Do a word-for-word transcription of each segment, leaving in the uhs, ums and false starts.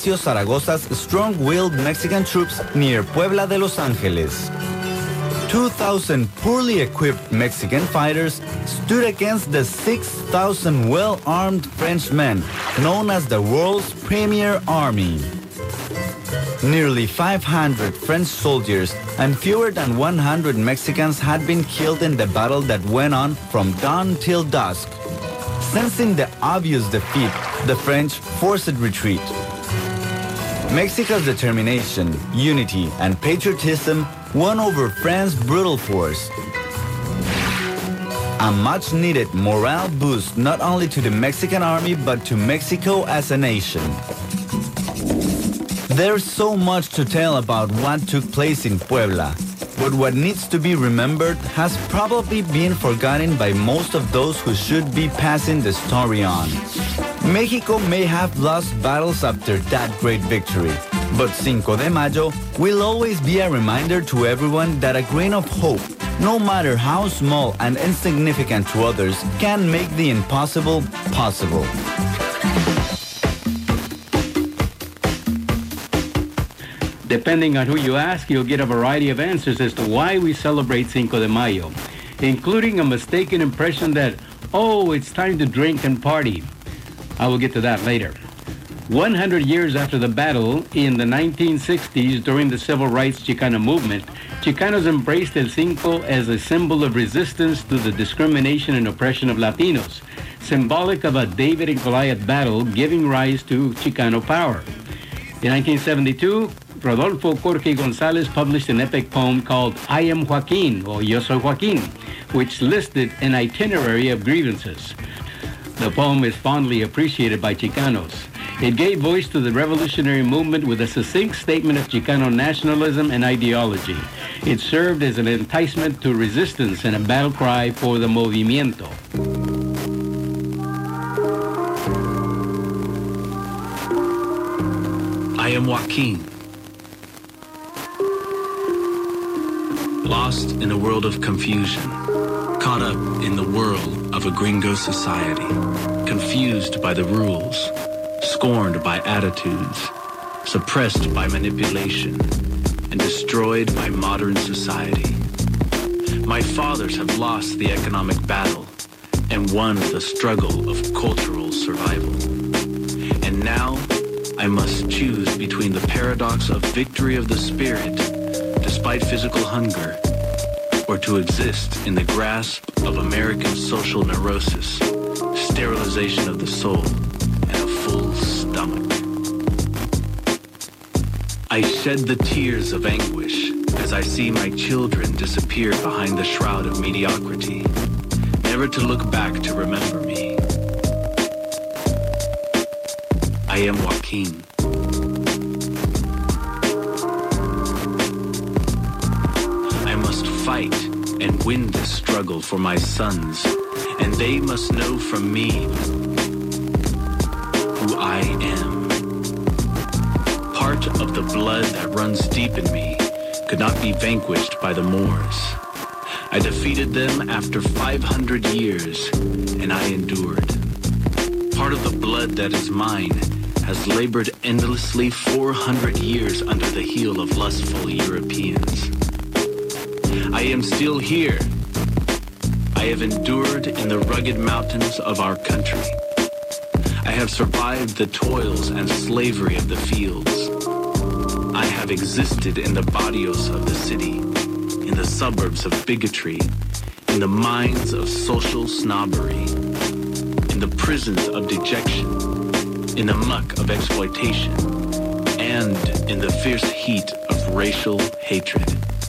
Ignacio Zaragoza's strong-willed Mexican troops near Puebla de Los Angeles. two thousand poorly equipped Mexican fighters stood against the six thousand well-armed French men, known as the world's premier army. Nearly five hundred French soldiers and fewer than one hundred Mexicans had been killed in the battle that went on from dawn till dusk. Sensing the obvious defeat, the French forced retreat. Mexico's determination, unity, and patriotism won over France's brutal force. A much-needed morale boost not only to the Mexican army but to Mexico as a nation. There's so much to tell about what took place in Puebla, but what needs to be remembered has probably been forgotten by most of those who should be passing the story on. Mexico may have lost battles after that great victory, but Cinco de Mayo will always be a reminder to everyone that a grain of hope, no matter how small and insignificant to others, can make the impossible possible. Depending on who you ask, you'll get a variety of answers as to why we celebrate Cinco de Mayo, including a mistaken impression that, oh, it's time to drink and party. I will get to that later. one hundred years after the battle, in the nineteen sixties, during the Civil Rights Chicano movement, Chicanos embraced El Cinco as a symbol of resistance to the discrimination and oppression of Latinos, symbolic of a David and Goliath battle giving rise to Chicano power. In nineteen seventy-two, Rodolfo Jorge González published an epic poem called I Am Joaquin, or Yo Soy Joaquin, which listed an itinerary of grievances. The poem is fondly appreciated by Chicanos. It gave voice to the revolutionary movement with a succinct statement of Chicano nationalism and ideology. It served as an enticement to resistance and a battle cry for the movimiento. I am Joaquin, lost in a world of confusion, caught up in the whirl of a gringo society, confused by the rules, scorned by attitudes, suppressed by manipulation, and destroyed by modern society. My fathers have lost the economic battle and won the struggle of cultural survival. And now I must choose between the paradox of victory of the spirit despite physical hunger, or to exist in the grasp of American social neurosis, sterilization of the soul, and a full stomach. I shed the tears of anguish as I see my children disappear behind the shroud of mediocrity, never to look back to remember me. I am Joaquin. I must fight and win this struggle for my sons, and they must know from me who I am. Part of the blood that runs deep in me could not be vanquished by the Moors. I defeated them after five hundred years, and I endured. Part of the blood that is mine has labored endlessly four hundred years under the heel of lustful Europeans. I am still here. I have endured in the rugged mountains of our country. I have survived the toils and slavery of the fields. I have existed in the barrios of the city, in the suburbs of bigotry, in the mines of social snobbery, in the prisons of dejection, in the muck of exploitation, and in the fierce heat of racial hatred.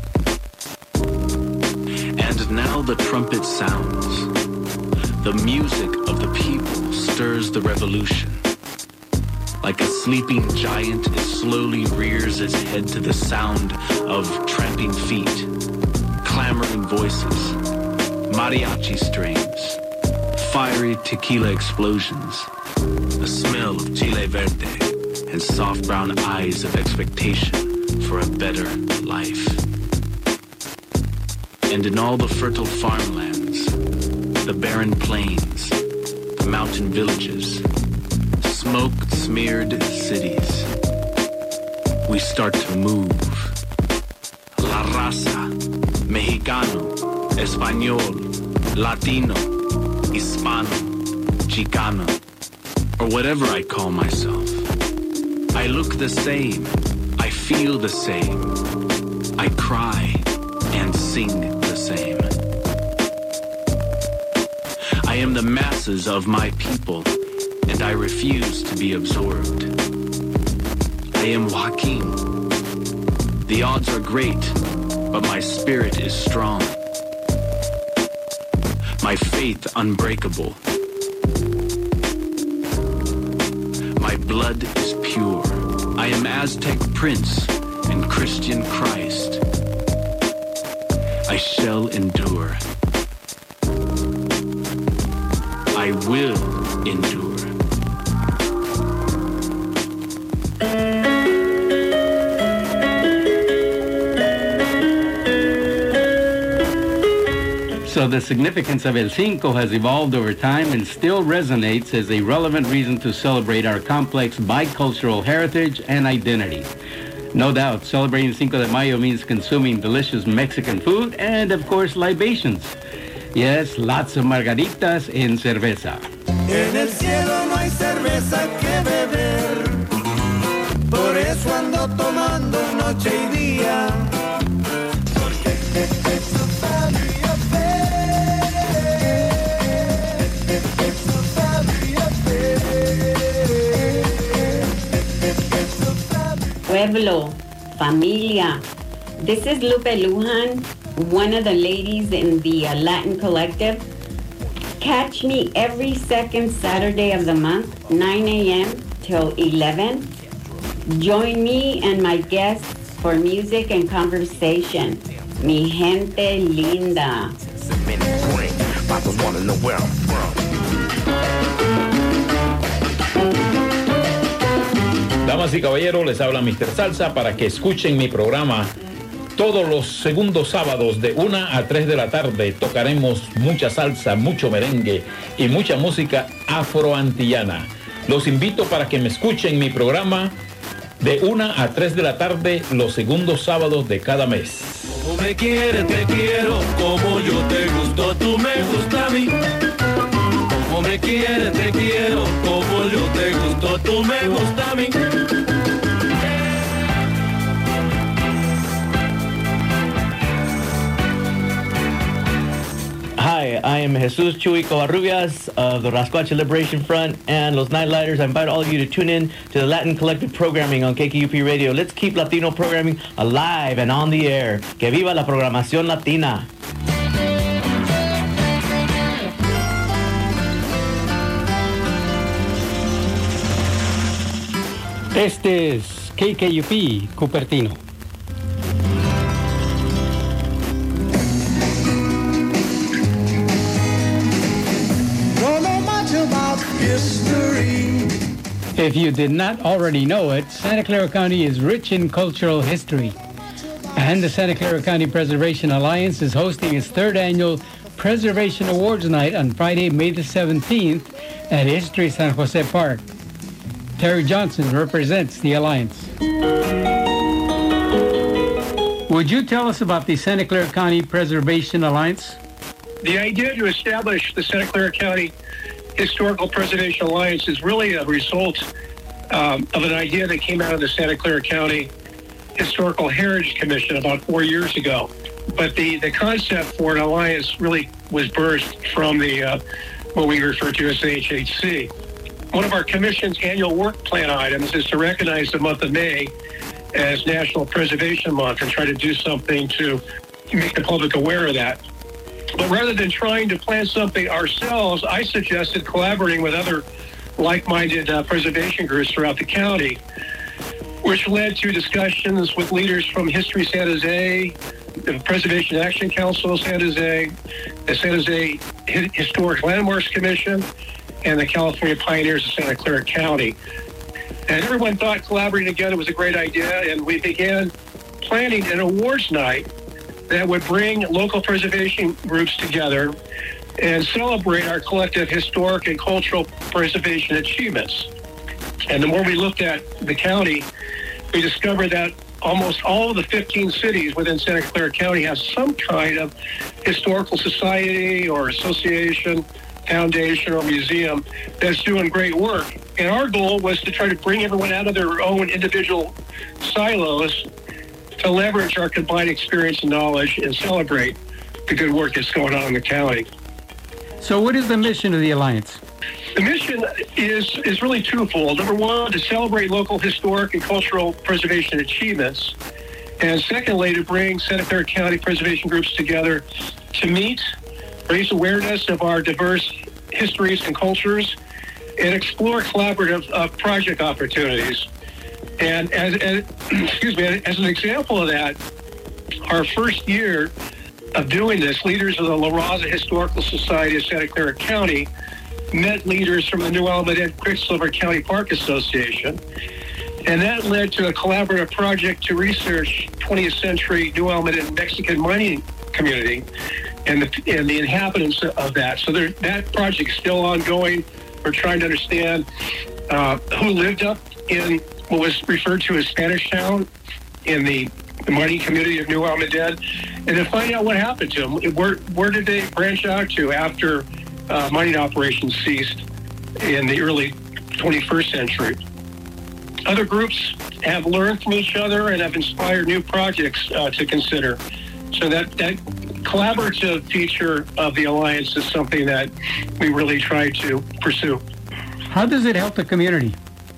And now the trumpet sounds. The music of the people stirs the revolution. Like a sleeping giant, it slowly rears its head to the sound of tramping feet, clamoring voices, mariachi strings, fiery tequila explosions, the smell of chile verde, and soft brown eyes of expectation for a better life. And in all the fertile farmlands, the barren plains, the mountain villages, smoke-smeared cities, we start to move. La raza, mexicano, español, latino, hispano, chicano, or whatever I call myself. I look the same, I feel the same, I cry and sing the same. I am the masses of my people, and I refuse to be absorbed. I am Joaquin. The odds are great, but my spirit is strong. My faith unbreakable. My blood is pure. I am Aztec prince and Christian Christ. I shall endure. I will endure. So the significance of El Cinco has evolved over time and still resonates as a relevant reason to celebrate our complex bicultural heritage and identity. No doubt, celebrating Cinco de Mayo means consuming delicious Mexican food and, of course, libations. Yes, lots of margaritas and cerveza. En el cielo no hay cerveza que beber, por eso ando tomando noche y día, porque it's a family affair, it's a family affair. Pueblo, familia. This is Lupe Lujan, one of the ladies in the uh, Latin Collective. Catch me every second Saturday of the month, nine a.m. till eleven. Join me and my guests for music and conversation. Mi gente linda. Damas y caballeros, les habla mister Salsa para que escuchen mi programa. Todos los segundos sábados de una a tres de la tarde tocaremos mucha salsa, mucho merengue y mucha música afroantillana. Los invito para que me escuchen mi programa de una a tres de la tarde los segundos sábados de cada mes. Como me quieres, te quiero, como yo te gusto, tú me gusta a mí. Como me quieres, te quiero, como yo te gusto, tú me gusta a mí. Hi, I am Jesus Chuy Covarrubias of the Rascuache Liberation Front and Los Nightlighters. I invite all of you to tune in to the Latin Collective programming on K K U P Radio. Let's keep Latino programming alive and on the air. Que viva la programación latina. Este es K K U P Cupertino. History. If you did not already know it, Santa Clara County is rich in cultural history. And the Santa Clara County Preservation Alliance is hosting its third annual Preservation Awards Night on Friday, May the seventeenth at History San Jose Park. Terry Johnson represents the Alliance. Would you tell us about the Santa Clara County Preservation Alliance? The idea to establish the Santa Clara County Historical Preservation Alliance is really a result um, of an idea that came out of the Santa Clara County Historical Heritage Commission about four years ago. But the, the concept for an alliance really was birthed from the uh, what we refer to as the H H C. One of our commission's annual work plan items is to recognize the month of May as National Preservation Month and try to do something to make the public aware of that. But rather than trying to plan something ourselves, I suggested collaborating with other like-minded uh, preservation groups throughout the county, which led to discussions with leaders from History San Jose, the Preservation Action Council of San Jose, the San Jose Historic Landmarks Commission, and the California Pioneers of Santa Clara County. And everyone thought collaborating together was a great idea, and we began planning an awards night that would bring local preservation groups together and celebrate our collective historic and cultural preservation achievements. And the more we looked at the county we discovered that almost all of the fifteen cities within Santa Clara County have some kind of historical society or association, foundation, or museum that's doing great work. And our goal was to try to bring everyone out of their own individual silos to leverage our combined experience and knowledge and celebrate the good work that's going on in the county. So what is the mission of the Alliance? The mission is, is really twofold. Number one, to celebrate local historic and cultural preservation achievements. And secondly, to bring Santa Clara County preservation groups together to meet, raise awareness of our diverse histories and cultures, and explore collaborative uh, project opportunities. And as, as, excuse me, as an example of that, our first year of doing this, leaders of the La Raza Historical Society of Santa Clara County met leaders from the New Almaden Quicksilver County Park Association. And that led to a collaborative project to research twentieth century New Almaden Mexican mining community and the, and the inhabitants of that. So there, that project is still ongoing. We're trying to understand uh, who lived up in what was referred to as Spanish Town in the, the mining community of New Almaden, and to find out what happened to them. Where, where did they branch out to after uh, mining operations ceased in the early twenty-first century? Other groups have learned from each other and have inspired new projects uh, to consider. So that, that collaborative feature of the Alliance is something that we really try to pursue. How does it help the community?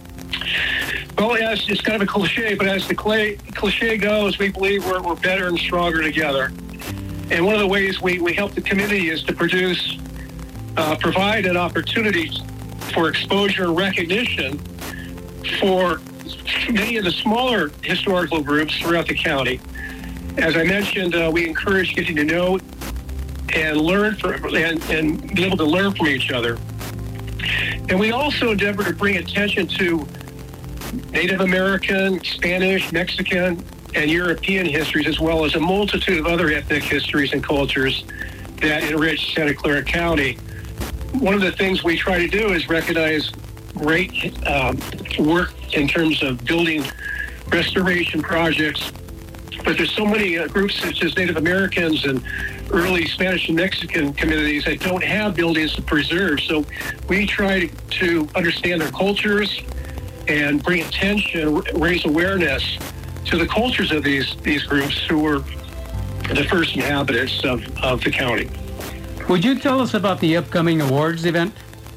Well, yes, it's kind of a cliche, but as the cl- cliche goes, we believe we're, we're better and stronger together. And one of the ways we, we help the community is to produce, uh, provide an opportunity for exposure and recognition for many of the smaller historical groups throughout the county. As I mentioned, uh, we encourage getting to know and learn from, and, and be able to learn from each other. And we also endeavor to bring attention to Native American, Spanish, Mexican, and European histories, as well as a multitude of other ethnic histories and cultures that enrich Santa Clara County. One of the things we try to do is recognize great um, work in terms of building restoration projects, but there's so many uh, groups such as Native Americans and early Spanish and Mexican communities that don't have buildings to preserve. So we try to, to understand their cultures and bring attention, raise awareness to the cultures of these, these groups who were the first inhabitants of, of the county. Would you tell us about the upcoming awards event?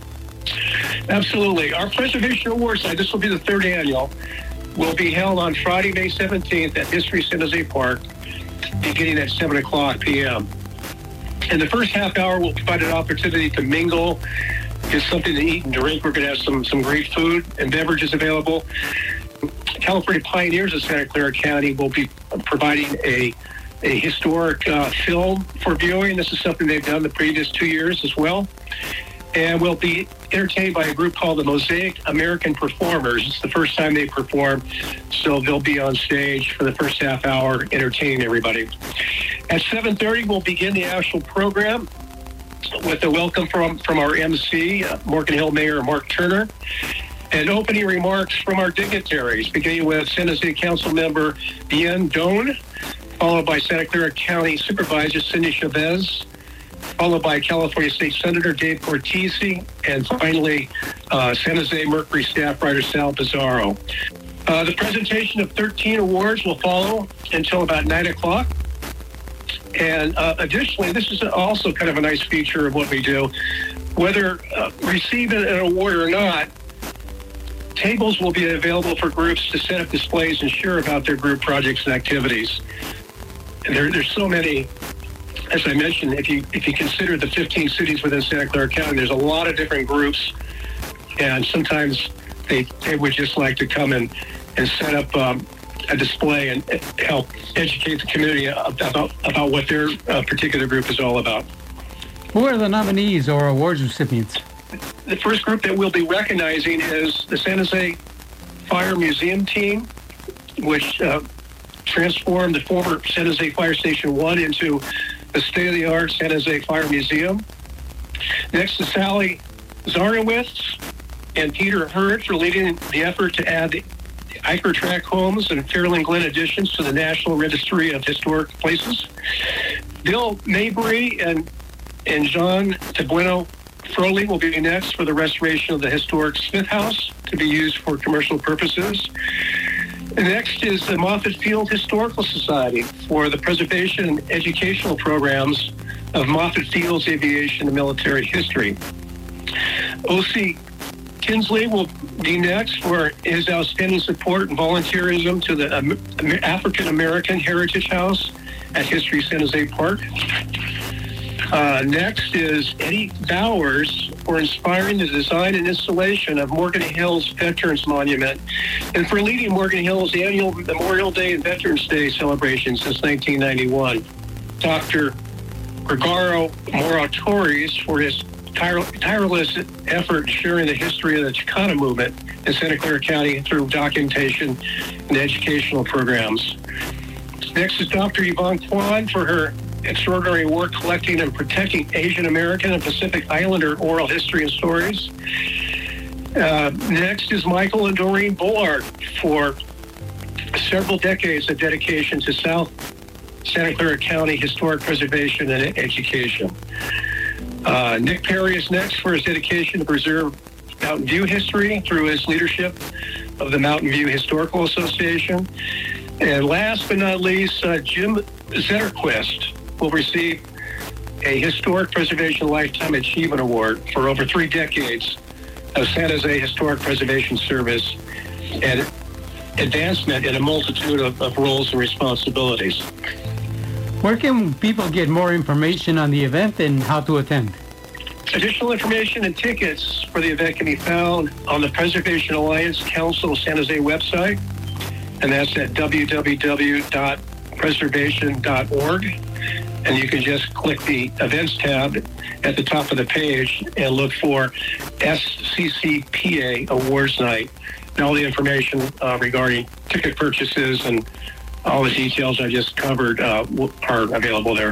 Absolutely. Our Preservation Awards night, this will be the third annual, will be held on Friday, May seventeenth at History San Jose Park, beginning at seven o'clock p.m. In the first half hour, we'll provide an opportunity to mingle, get something to eat and drink. We're going to have some, some great food and beverages available. California Pioneers of Santa Clara County will be providing a, a historic uh, film for viewing. This is something they've done the previous two years as well. And we'll be entertained by a group called the Mosaic American Performers. It's the first time they perform, so they'll be on stage for the first half hour entertaining everybody. At seven thirty, we'll begin the actual program with a welcome from, from our M C, uh, Morgan Hill Mayor Mark Turner, and opening remarks from our dignitaries, beginning with San Jose Council Member Bien Doan, followed by Santa Clara County Supervisor Cindy Chavez, followed by California State Senator Dave Cortese, and finally, uh, San Jose Mercury staff writer Sal Pizarro. Uh, the presentation of thirteen awards will follow until about nine o'clock. And uh, additionally, this is also kind of a nice feature of what we do. Whether uh, receiving an award or not, tables will be available for groups to set up displays and share about their group projects and activities. And there, there's so many. As I mentioned, if you if you consider the fifteen cities within Santa Clara County, there's a lot of different groups, and sometimes they they would just like to come and, and set up um, a display and help educate the community about about what their uh, particular group is all about. Who are the nominees or awards recipients? The first group that we'll be recognizing is the San Jose Fire Museum team, which uh, transformed the former San Jose Fire Station one into the state-of-the-art San Jose Fire Museum. Next is Sally Zarnowitz and Peter Hurd for leading the effort to add the Iker Track Homes and Fairland Glen additions to the National Registry of Historic Places. Bill Mabry and, and John Tabueno Froley will be next for the restoration of the historic Smith House to be used for commercial purposes. Next is the Moffett Field Historical Society for the preservation and educational programs of Moffett Field's aviation and military history. O C Kinsley will be next for his outstanding support and volunteerism to the um, African American Heritage House at History San Jose Park. Uh, next is Eddie Bowers for inspiring the design and installation of Morgan Hills Veterans Monument and for leading Morgan Hills' annual Memorial Day and Veterans Day celebration since nineteen ninety-one. Doctor Gregorio Moratori's for his tire- tireless effort sharing the history of the Chicana movement in Santa Clara County through documentation and educational programs. Next is Doctor Yvonne Kwan for her extraordinary work collecting and protecting Asian American and Pacific Islander oral history and stories. Uh, next is Michael and Doreen Bullard for several decades of dedication to South Santa Clara County historic preservation and education. Uh, Nick Perry is next for his dedication to preserve Mountain View history through his leadership of the Mountain View Historical Association. And last but not least, uh, Jim Zetterquist will receive a Historic Preservation Lifetime Achievement Award for over three decades of San Jose Historic Preservation Service and advancement in a multitude of, of roles and responsibilities. Where can people get more information on the event and how to attend? Additional information and tickets for the event can be found on the Preservation Alliance Council of San Jose website, and that's at w w w dot preservation dot org. And you can just click the events tab at the top of the page and look for S C C P A Awards Night. And all the information uh, regarding ticket purchases and all the details I just covered uh, are available there.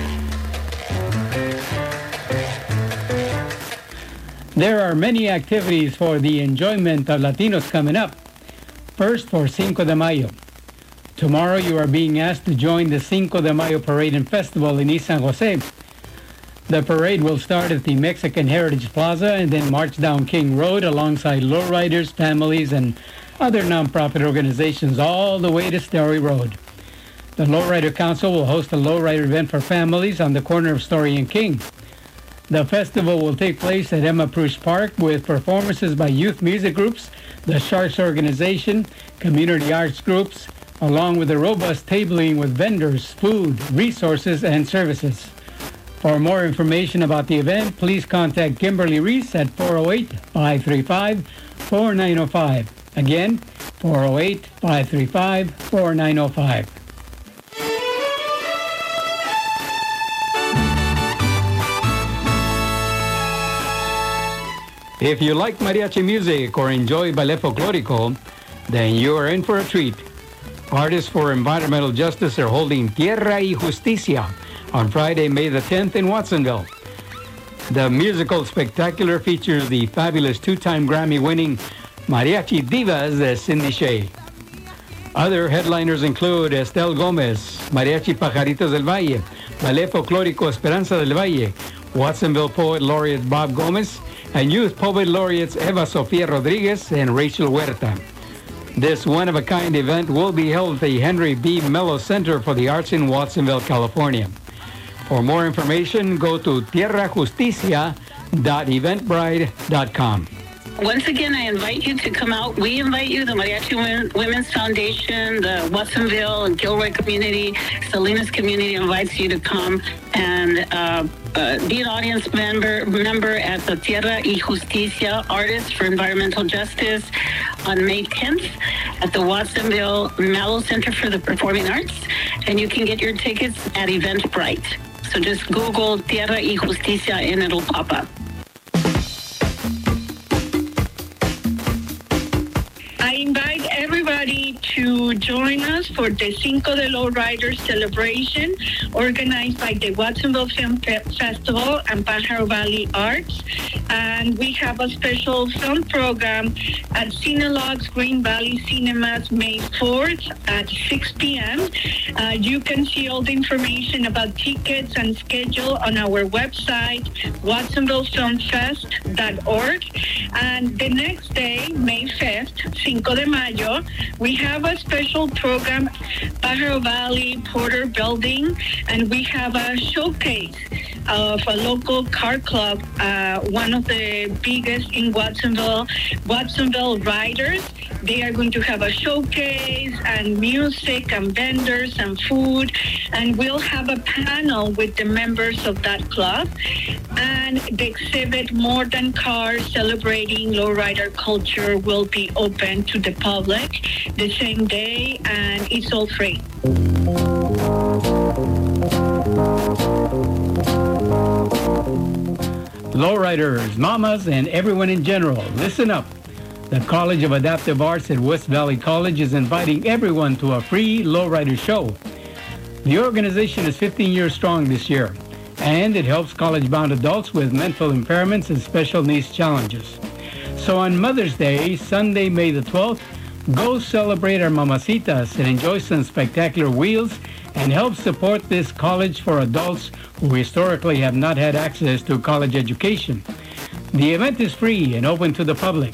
There are many activities for the enjoyment of Latinos coming up. First, for Cinco de Mayo. Tomorrow you are being asked to join the Cinco de Mayo Parade and Festival in East San Jose. The parade will start at the Mexican Heritage Plaza and then march down King Road alongside lowriders, families, and other nonprofit organizations all the way to Story Road. The Lowrider Council will host a lowrider event for families on the corner of Story and King. The festival will take place at Emma Prush Park with performances by youth music groups, the Sharks Organization, community arts groups, along with a robust tabling with vendors, food, resources, and services. For more information about the event, please contact Kimberly Reese at four oh eight, five three five, four nine oh five. Again, four oh eight, five three five, four nine oh five. If you like mariachi music or enjoy ballet folklorico, then you are in for a treat. Artists for Environmental Justice are holding Tierra y Justicia on Friday, May the tenth in Watsonville. The musical spectacular features the fabulous two-time Grammy-winning Mariachi Divas de Cindy Shea. Other headliners include Estelle Gomez, Mariachi Pajaritos del Valle, Ballet Folklórico Esperanza del Valle, Watsonville Poet Laureate Bob Gomez, and Youth Poet Laureates Eva Sofia Rodriguez and Rachel Huerta. This one-of-a-kind event will be held at the Henry B. Mello Center for the Arts in Watsonville, California. For more information, go to tierra justicia dot eventbrite dot com. Once again, I invite you to come out. We invite you, the Mariachi Women's Foundation, the Watsonville and Gilroy community, Salinas community invites you to come and uh, uh, be an audience member, member at the Tierra y Justicia Artists for Environmental Justice on May tenth at the Watsonville Mallow Center for the Performing Arts. And you can get your tickets at Eventbrite. So just Google Tierra y Justicia and it'll pop up. I invite everybody to join us for the Cinco de Lowriders celebration organized by the Watsonville Film Fe- Festival and Pajaro Valley Arts. And we have a special film program at Cinelogs Green Valley Cinemas May fourth at six p.m. Uh, you can see all the information about tickets and schedule on our website, watsonville film fest dot org. And the next day, May fifth, Cinco de Mayo, we have a special program, Pajaro Valley Porter Building, and we have a showcase of a local car club, uh, one of the biggest in Watsonville, Watsonville Riders. They are going to have a showcase and music and vendors and food, and we'll have a panel with the members of that club. And the exhibit More Than Cars, celebrating lowrider culture, will be open to the public the same day, and it's all free. Lowriders, mamas, and everyone in general, listen up. The College of Adaptive Arts at West Valley College is inviting everyone to a free lowrider show. The organization is fifteen years strong this year, and it helps college-bound adults with mental impairments and special needs challenges. So on Mother's Day, Sunday, May the twelfth, go celebrate our mamacitas and enjoy some spectacular wheels and help support this college for adults who historically have not had access to college education. The event is free and open to the public.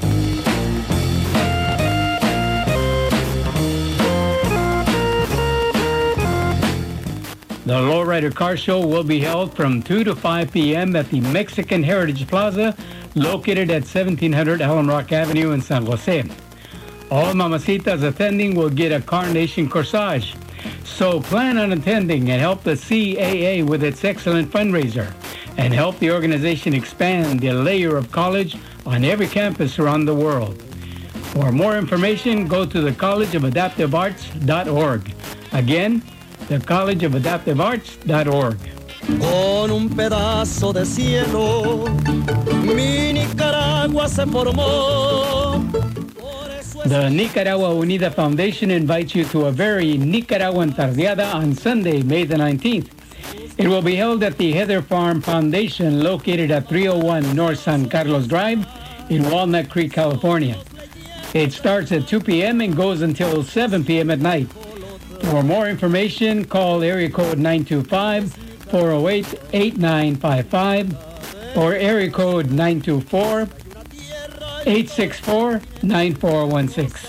The Lowrider Car Show will be held from two to five p.m. at the Mexican Heritage Plaza, located at seventeen hundred Allen Rock Avenue in San Jose. All mamacitas attending will get a Carnation corsage. So plan on attending and help the C A A with its excellent fundraiser, and help the organization expand the layer of college on every campus around the world. For more information, go to the college of adaptive arts dot org. Again, the college of adaptive arts dot org. Con un pedazo de cielo, mi Nicaragua se formó. The Nicaragua Unida Foundation invites you to a very Nicaraguan tardeada on Sunday, May the nineteenth. It will be held at the Heather Farm Foundation, located at three oh one North San Carlos Drive in Walnut Creek, California. It starts at two p.m. and goes until seven p.m. at night. For more information, call area code nine two five, four oh eight, eight nine five five or area code nine two four, eight six four, nine four one six.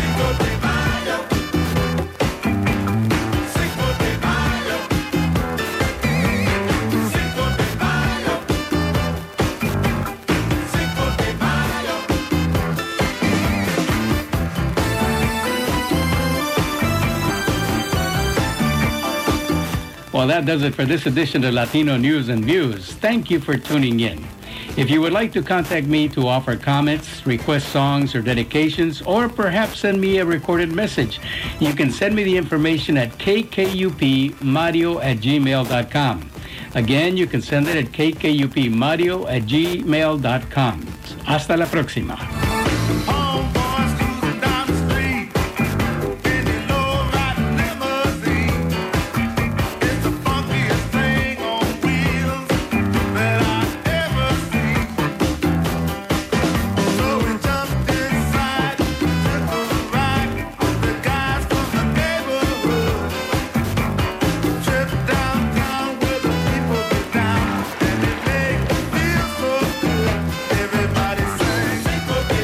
Well, that does it for this edition of Latino News and Views. Thank you for tuning in. If you would like to contact me to offer comments, request songs or dedications, or perhaps send me a recorded message, you can send me the information at k k u p mario at gmail dot com. Again, you can send it at k k u p mario at gmail dot com. Hasta la próxima. Everybody sing.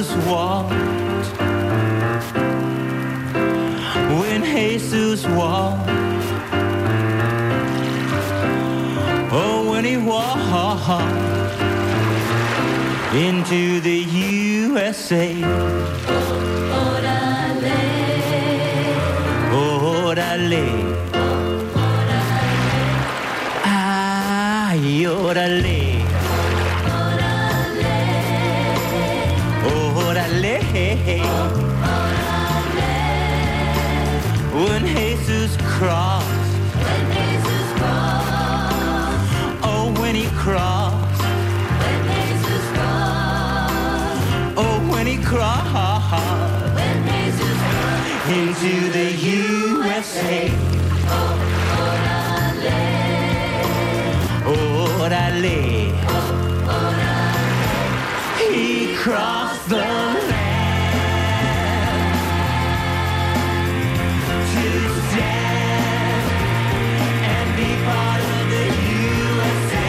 Jesus walked, when Jesus walked, oh, when he walked into the U S A. Orale, orale, ay, orale. Orale, when Jesus crossed, when Jesus crossed, oh, when he crossed, when Jesus crossed, oh, when he crossed, when Jesus crossed into the U S A. Orale, orale, he crossed the land to stand and be part of the U S A.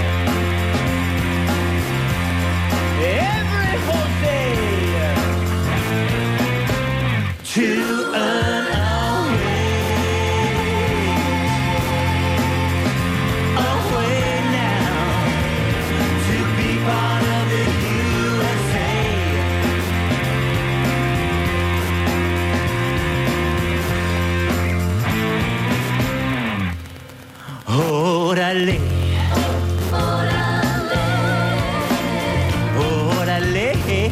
Every whole day to earn a wage, a way now to be part of the U S A. Orale, orale, orale,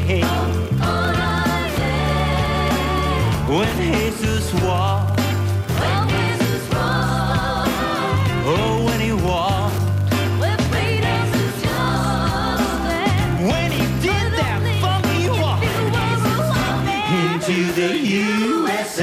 orale. When Jesus walked, when Jesus walked, oh, when he walked, when freedom is yours, when he did that funky walk into the U S A.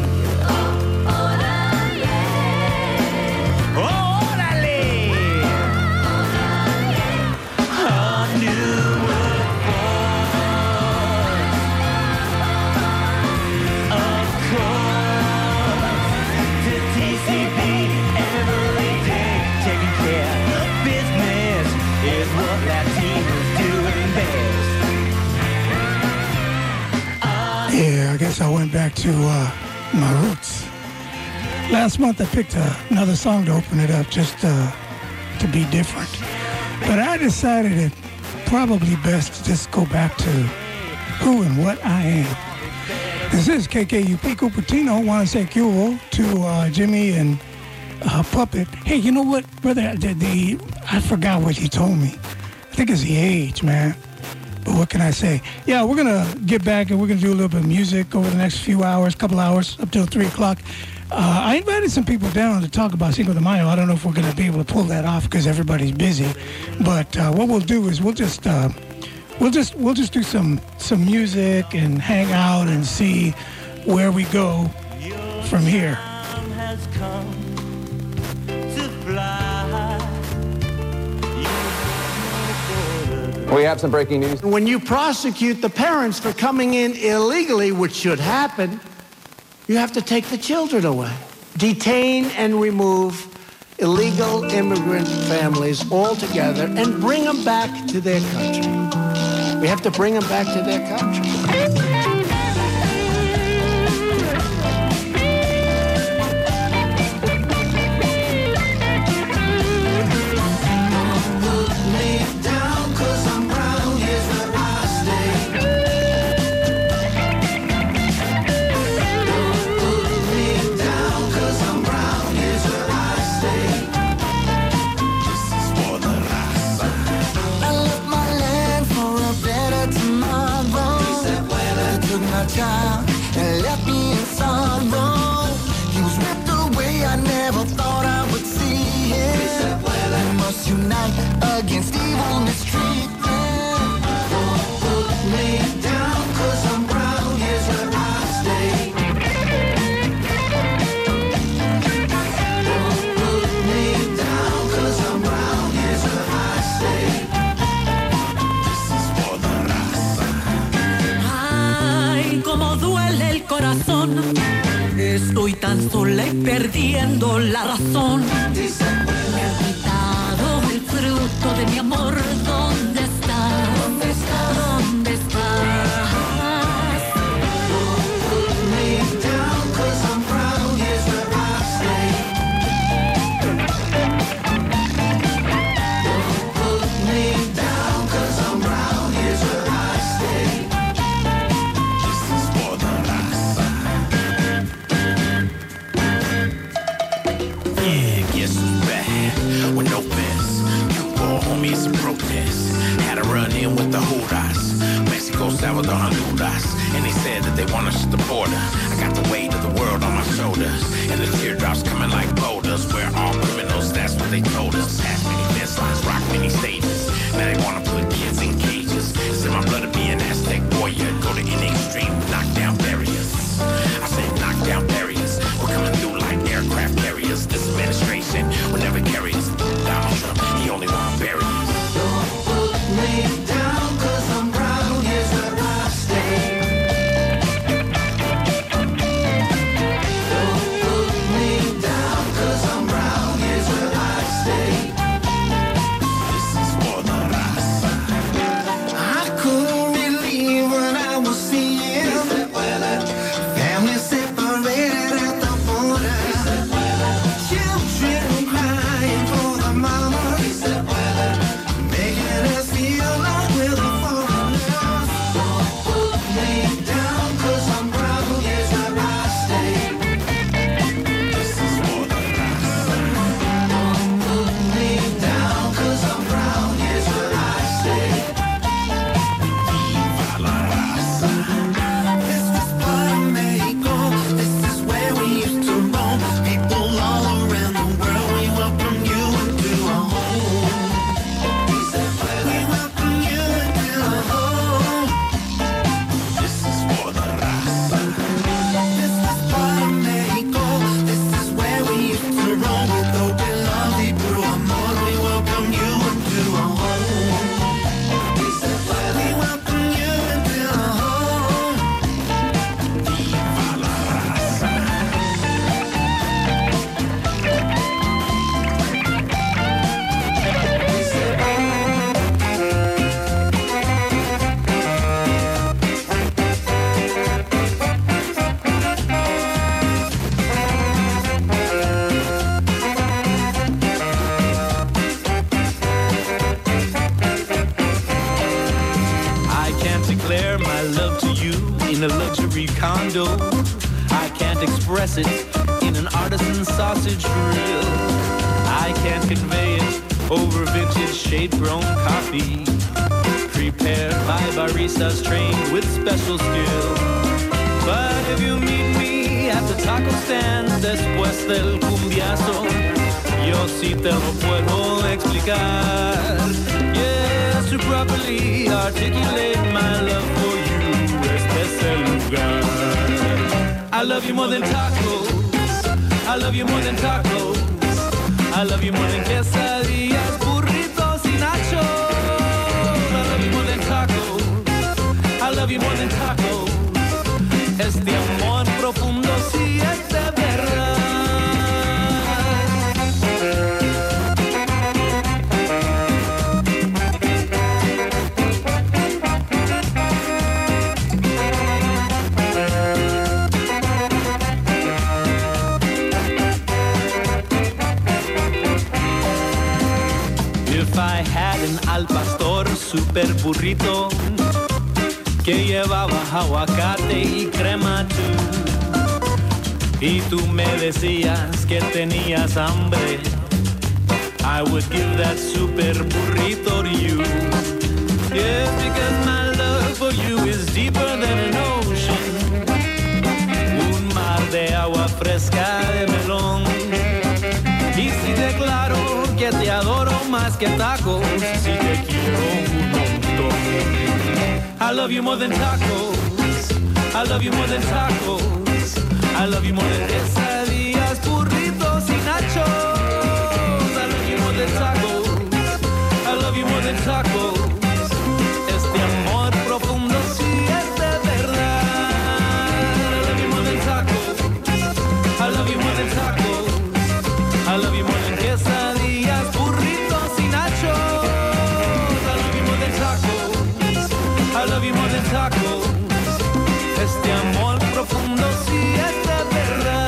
Yeah, I guess I went back to uh, my roots. Last month I picked uh, another song to open it up just uh, to be different. But I decided it probably best to just go back to who and what I am. This is K K U P Cupertino. I want to say Cubo to uh, Jimmy and uh, Puppet. Hey, you know what, brother? The, the I forgot what you told me. I think it's the age, man. But what can I say? Yeah, we're going to get back and we're going to do a little bit of music over the next few hours, couple hours, up till three o'clock. Uh, I invited some people down to talk about Cinco de Mayo. I don't know if we're going to be able to pull that off because everybody's busy. But uh, what we'll do is we'll just uh, we'll just we'll just do some some music and hang out and see where we go from here. We have some breaking news. When you prosecute the parents for coming in illegally, which should happen, you have to take the children away. Detain and remove illegal immigrant families altogether and bring them back to their country. We have to bring them back to their country. Child and left me in sorrow. He was ripped away, I never thought I would see him. We must unite against evil mistreatment. Don't put me down, cause I'm brown, here's where I stay. Don't put me down, cause I'm brown, here's where I stay. This is for the raza. Como duele el corazón, estoy tan sola y perdiendo la razón. Me han quitado el fruto de mi amor, ¿dónde está? ¿Dónde está? ¿Dónde está? playing with the Hooters. Mexico, Salvador, Honduras. And they said that they want us at the border. I got the weight of the world on my shoulders. And the teardrops coming like boulders. We're all criminals, that's what they told us. Pass many fence lines, rock many stages. Now they wanna put kids in cages. It's in my blood to be an Aztec warrior. Go to any extreme, knock down barriers. I said knock down barriers. We're coming through like aircraft carriers. This administration will never carry us. Donald Trump, he only wanna bury us. Don't put me down, cause I'm proud, here's where I stay. Don't put me down, cause I'm proud, here's where I stay. This is for the raza. I couldn't believe what I was seeing. Family separated at the border. Children crying for the mama. Making us feel like we're the foreigners. Don't put me down, cause I'm proud, here's where I stay. This is for the raza. Don't put me down, cause I'm proud, here's where I stay. Viva la raza. This is Puerto Mexico, this is where we used to roam. People all around the world, we welcome you into our home. We welcome you into our home. This is for the raza. This is Puerto Mexico, this is where we used to roam. With open love y puro amor, we welcome you into our home. We welcome you into our home. Viva la raza. I can't declare my love to you in a luxury condo. I can't express it in an artisan sausage grill. I can't convey it over vintage shade-grown coffee, prepared by baristas trained with special skill. But if you meet me at the taco stand después del cumbiazo, yo sí te lo puedo explicar. Yes, to properly articulate my love for you, este es el lugar. I love you more than tacos, I love you more than tacos, I love you more than quesadillas, burritos y nachos. I love you more than tacos, I love you more than tacos. Este amor profundo sí es de verdad. If I had an al pastor super burrito que llevaba aguacate y crema tú, y tú me decías que tenías hambre, I would give that super burrito to you. Yes, because my love for you is deeper than an ocean, un mar de agua fresca de melón. Y si declaro que te adoro más que tacos, si te quiero un montón. I love you more than tacos, I love you more than tacos, I love you more than quesadillas, burritos y nachos. I love you more than tacos, I love you more than tacos. Este amor profundo sí es de verdad. I love you more than tacos, I love you more than tacos, I love you more than quesadillas, burritos y nachos. I love you more than tacos, I love you more than tacos. Este amor profundo sí es de verdad.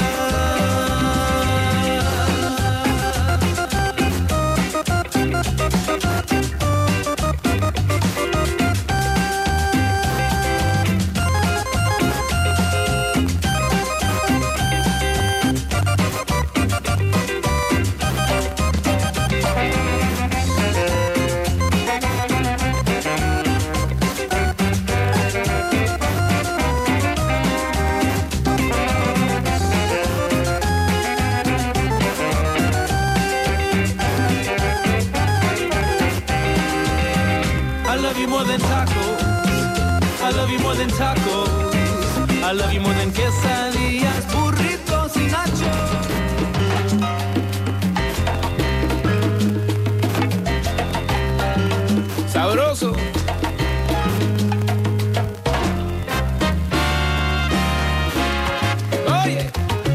love you more than tacos. I love you more than tacos. I love you more than quesadillas, burritos y nachos. Sabroso. Oye.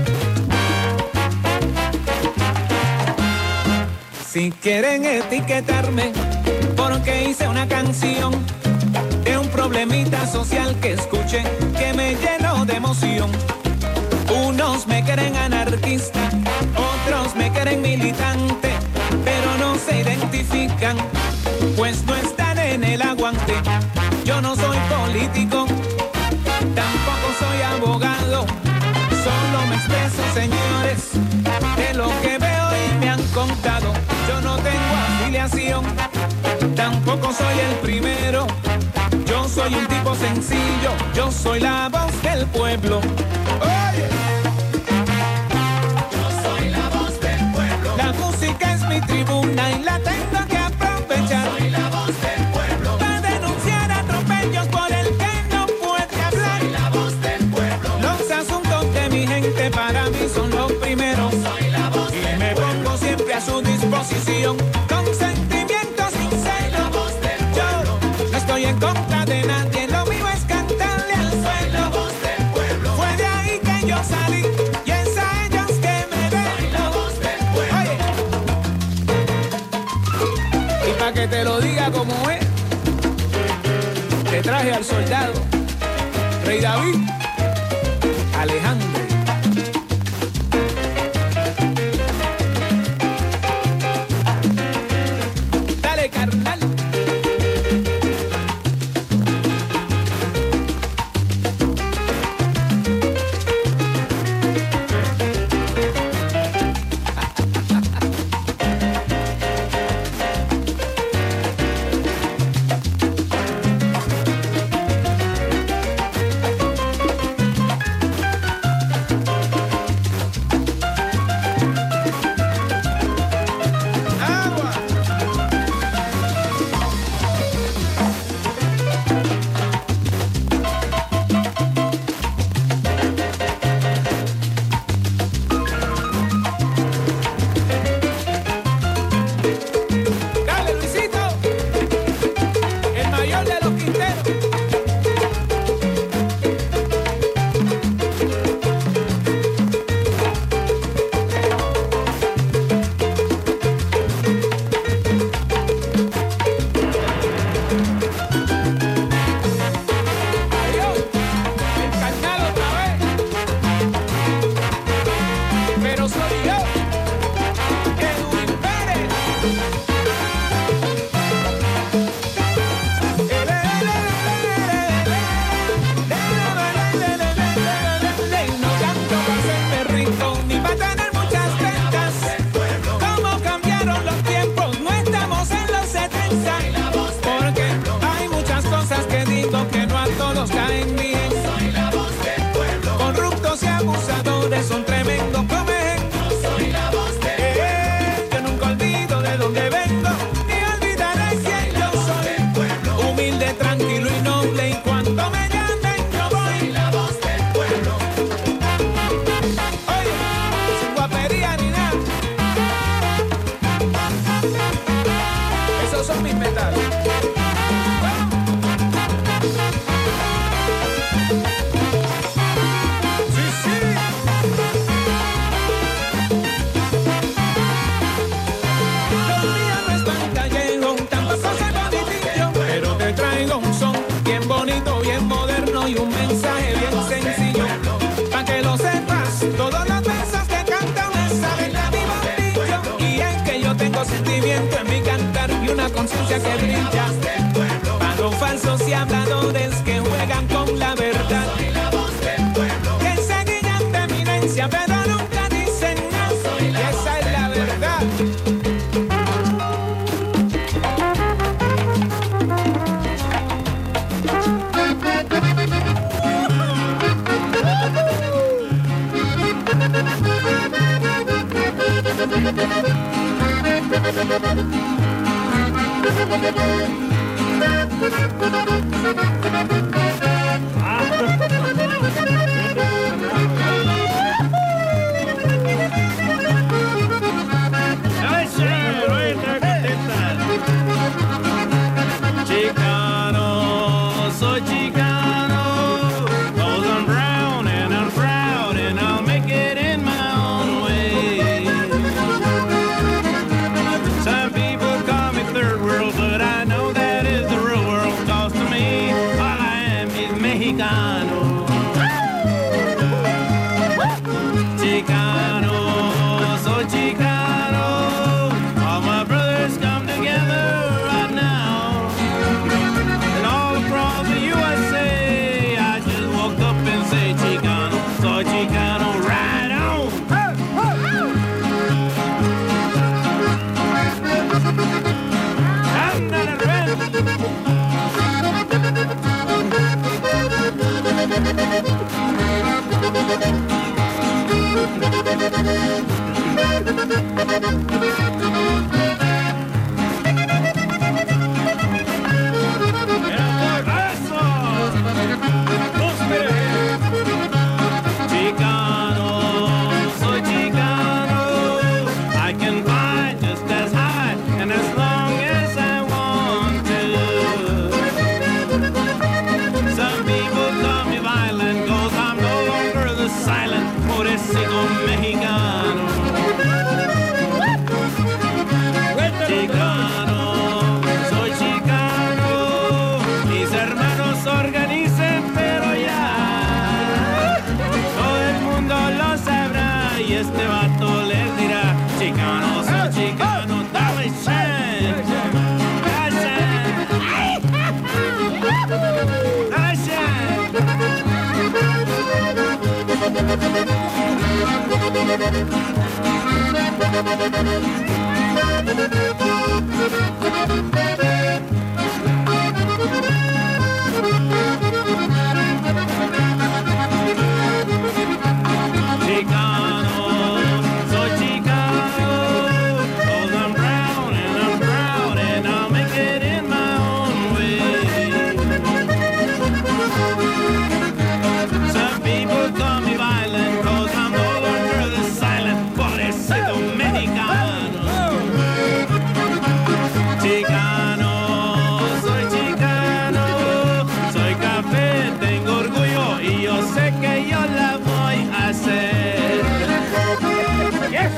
Si quieren etiquetarme porque hice una canción de un problemita social que escuché que me llenó de emoción. Unos me quieren anarquista, otros me quieren militante, pero no se identifican, pues no están en el aguante. Yo no soy político, tampoco soy abogado, solo me expreso, señores, de lo que veo y me han contado. Yo no tengo afiliación, tampoco soy el primero. Yo soy un tipo sencillo, yo soy la voz del pueblo. Oye. Yo soy la voz del pueblo. La música es mi tribuna y la tengo que aprovechar. Yo soy la voz del pueblo. Para denunciar atropellos por el que no puede hablar. Soy la voz del pueblo. Los asuntos de mi gente para mí son los primeros. Soy la voz y del me pueblo. Pongo siempre a su disposición con sentimientos sinceros. La voz del pueblo. Yo no estoy en contra de nadie, lo mío es cantarle al suelo. La voz del pueblo. Fue de ahí que yo salí y es a ellos que me den. Soy la voz del pueblo. Oye. Y pa' que te lo diga como es, te traje al soldado Rey David Alejandro. Dale, carnal. Conciencia que brilla, para los falsos y habladores que juegan con la verdad, que se guían de eminencia pero nunca dicen no, y esa es la verdad. soy Chicano, 'cause I'm brown and I'm proud and I'll make it in my own way. Some people call me third world, but I know that is the real world, 'cause to me, all I am is Mexicano. Chicano, soy Chicano, all my brothers come together right now. And all across the U S A, I just woke up and say Chicano, soy Chicano, right on. I'm not a red. Chicano, soy Chicano, I can fly just as high and as long as I want to. Some people call me violent, 'cause I'm no longer the silent, pobrecito mexicano. Chicano, soy Chicano, mis hermanos organicen, pero ya todo el mundo lo sabrá y este vato les dirá, Chicano, soy Chicano, dame chance, dame Chicano, soy Chicano, 'cause I'm brown and I'm proud and I'll make it in my own way. Some people call me violent, 'cause I'm no longer the silent, pobrecito mexicano. Chicano, soy Chicano, soy café, tengo orgullo y yo sé que yo la voy a hacer. Yes,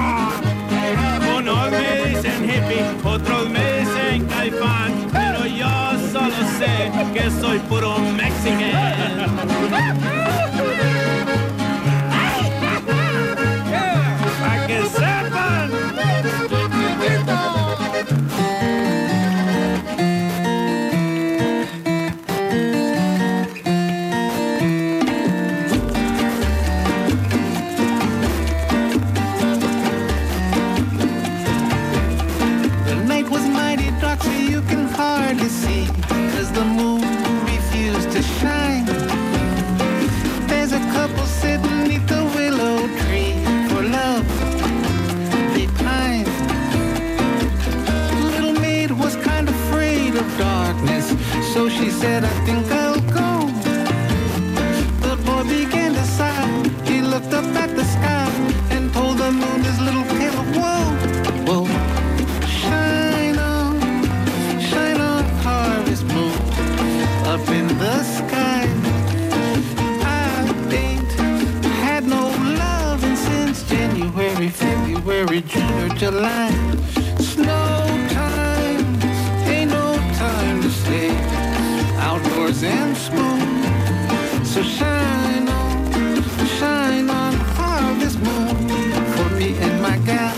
unos me dicen hippie, otros me dicen caifán, pero yo solo sé que soy puro mexican. Pa' que sepan. The night was mighty dark, so you can hardly see, 'cause the moon refused to shine. There's a couple sitting beneath the willow tree for love they pine. Little maid was kind of afraid of darkness, so she said, I think I'll go. The boy began to sigh. He looked up at the sky and told the moon his little tale of woe. Whoa. Shine on, shine on, harvest moon, up in the sky. I ain't had no loving since January, February, June or July. Snow time, ain't no time to stay outdoors and school. So shine on, shine on, harvest moon, for me and my gal.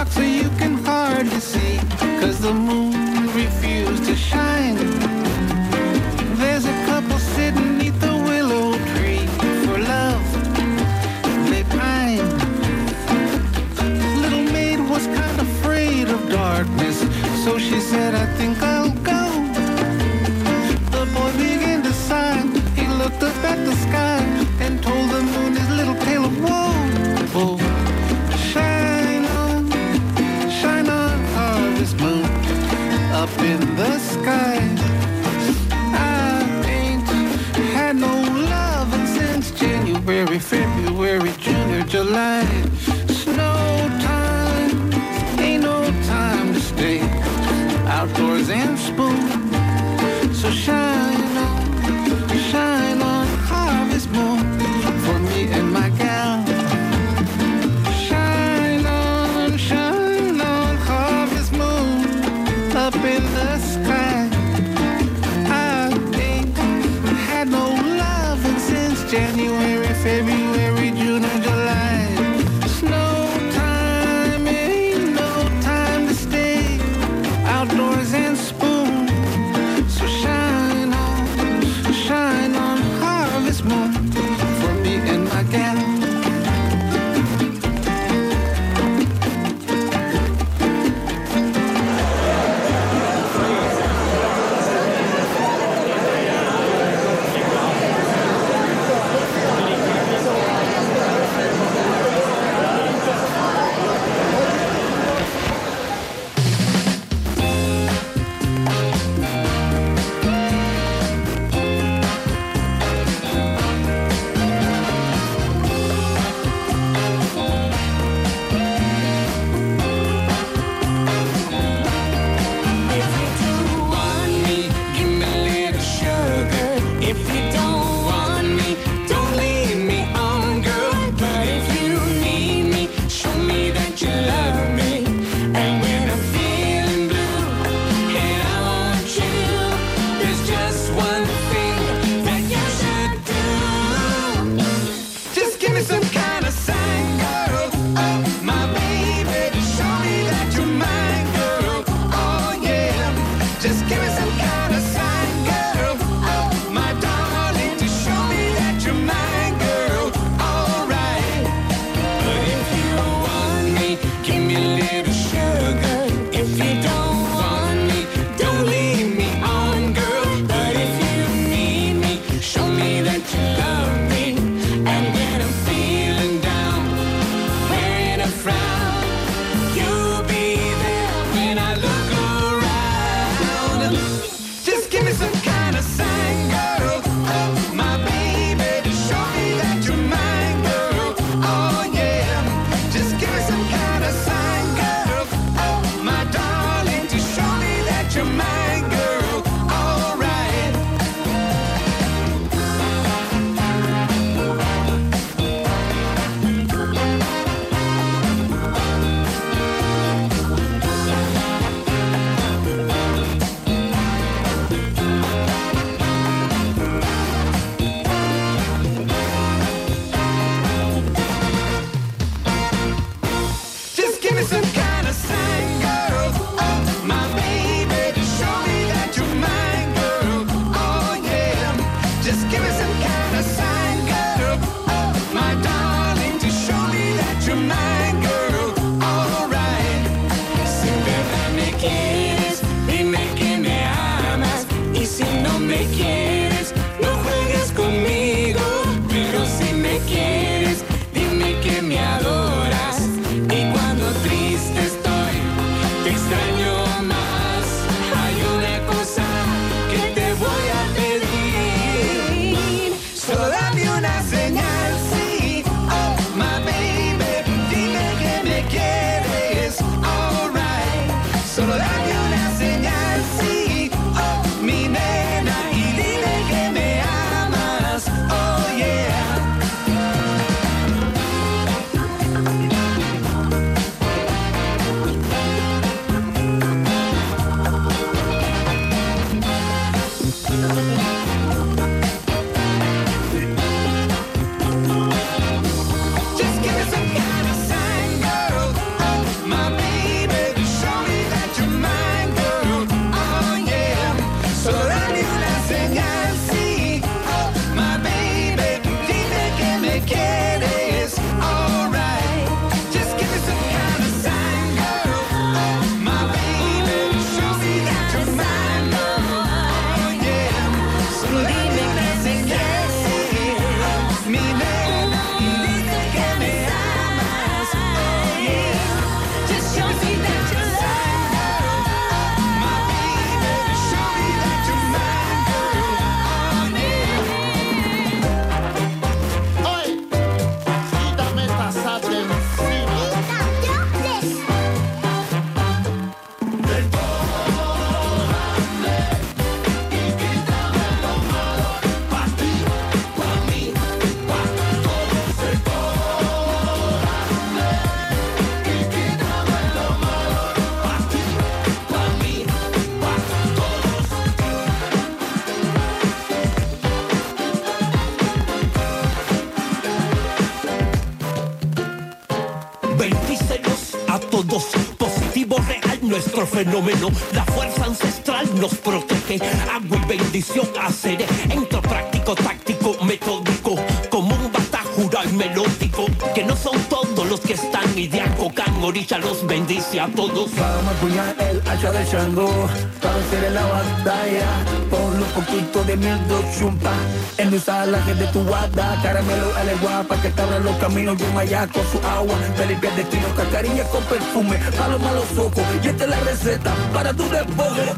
so you can hardly see, 'cause the moon refused to shine. There's a couple sitting neath the willow tree, for love they pine. Little maid was kind of afraid of darkness, so she said, I think I'll go. The boy began to sigh. He looked up at the sky and told the moon his little tale of woe. Oh, shine on, shine on, harvest moon. Somos positivo real, nuestro fenómeno. La fuerza ancestral nos protege. Agua y bendición hacer. Entro práctico, táctico, metódico. Como un batajural melódico. Que no son todos los que están ideaco. Can Orilla los bendice a todos. Vamos a empuñar el hacha de Shango para vencer en la batalla. Ponle un poquito de miedo, chumpa. Endulza la gente de tu guarda. Caramelo a la guapa que te abran los caminos. Y un allá con su agua. Te limpia el destino, cascarilla con perfume. Palo malos ojos. Y esta es la receta para tu despojo.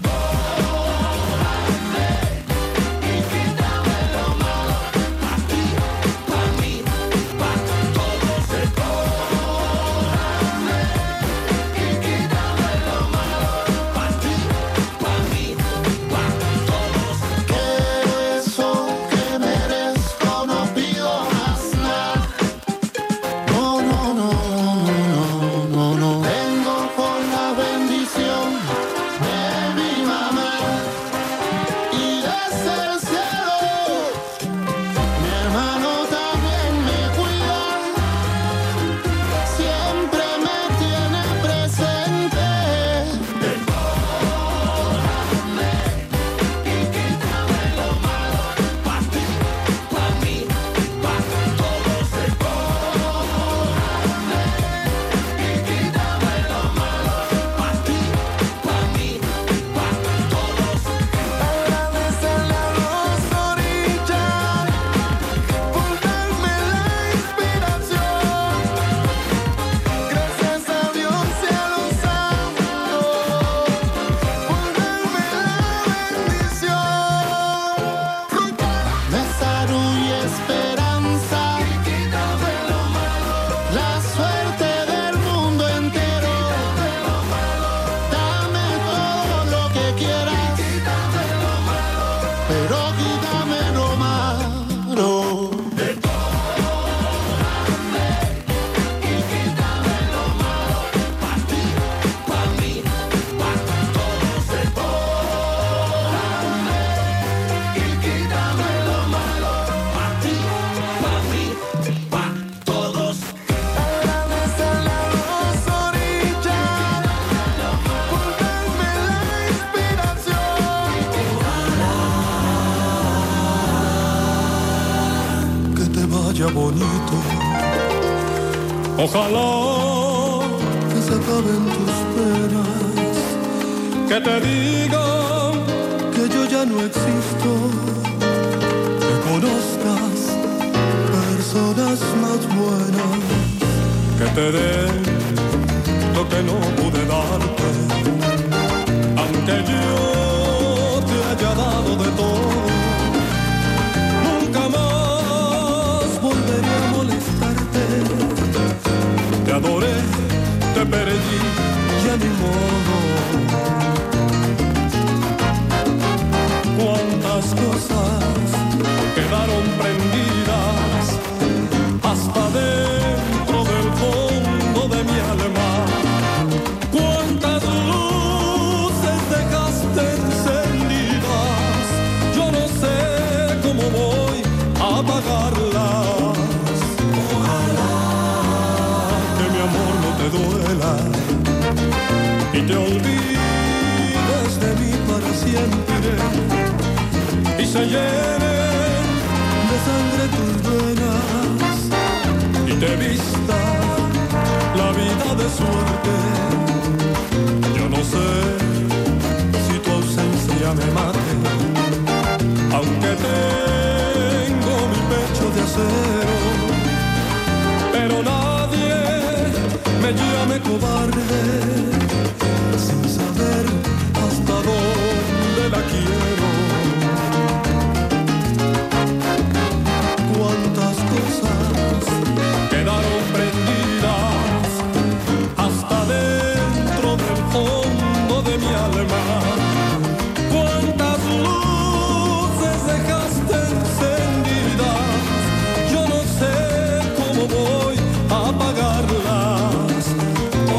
Bonito. Ojalá que se acaben tus penas, que te digan que yo ya no existo, que conozcas personas más buenas, que te den lo que no pude darte, aunque yo te haya dado de todo. Nunca más volveré a molestarte. Te adoré, te perdí, ya ni modo. Cuántas cosas quedaron prendidas hasta dentro del fondo de mi alma. Cuántas luces dejaste encendidas, yo no sé cómo voy a apagarlas. Ojalá que mi amor no te duela y te olvides de mí para siempre y se llenen de sangre tus venas y te vista la vida de suerte. Yo no sé si tu ausencia me mate, aunque tengo mi pecho de acero, pero nadie me llame cobarde sin saber hasta dónde la quiero. Cuántas cosas quedaron prendidas hasta dentro del fondo de mi alma. Cuántas luces dejaste encendidas, yo no sé cómo voy a apagarlas.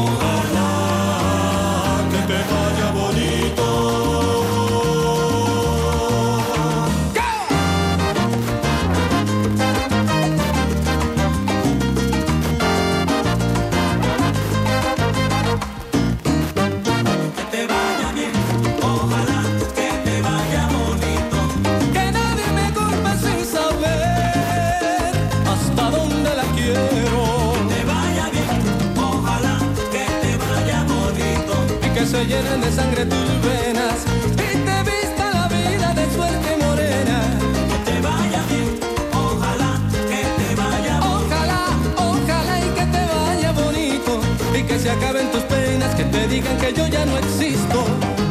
Ojalá que te vaya bonito. se llenen de sangre tus venas y te vista la vida de suerte morena. Que te vaya bien, ojalá que te vaya bonito. Ojalá, ojalá y que te vaya bonito y que se acaben tus penas, que te digan que yo ya no existo.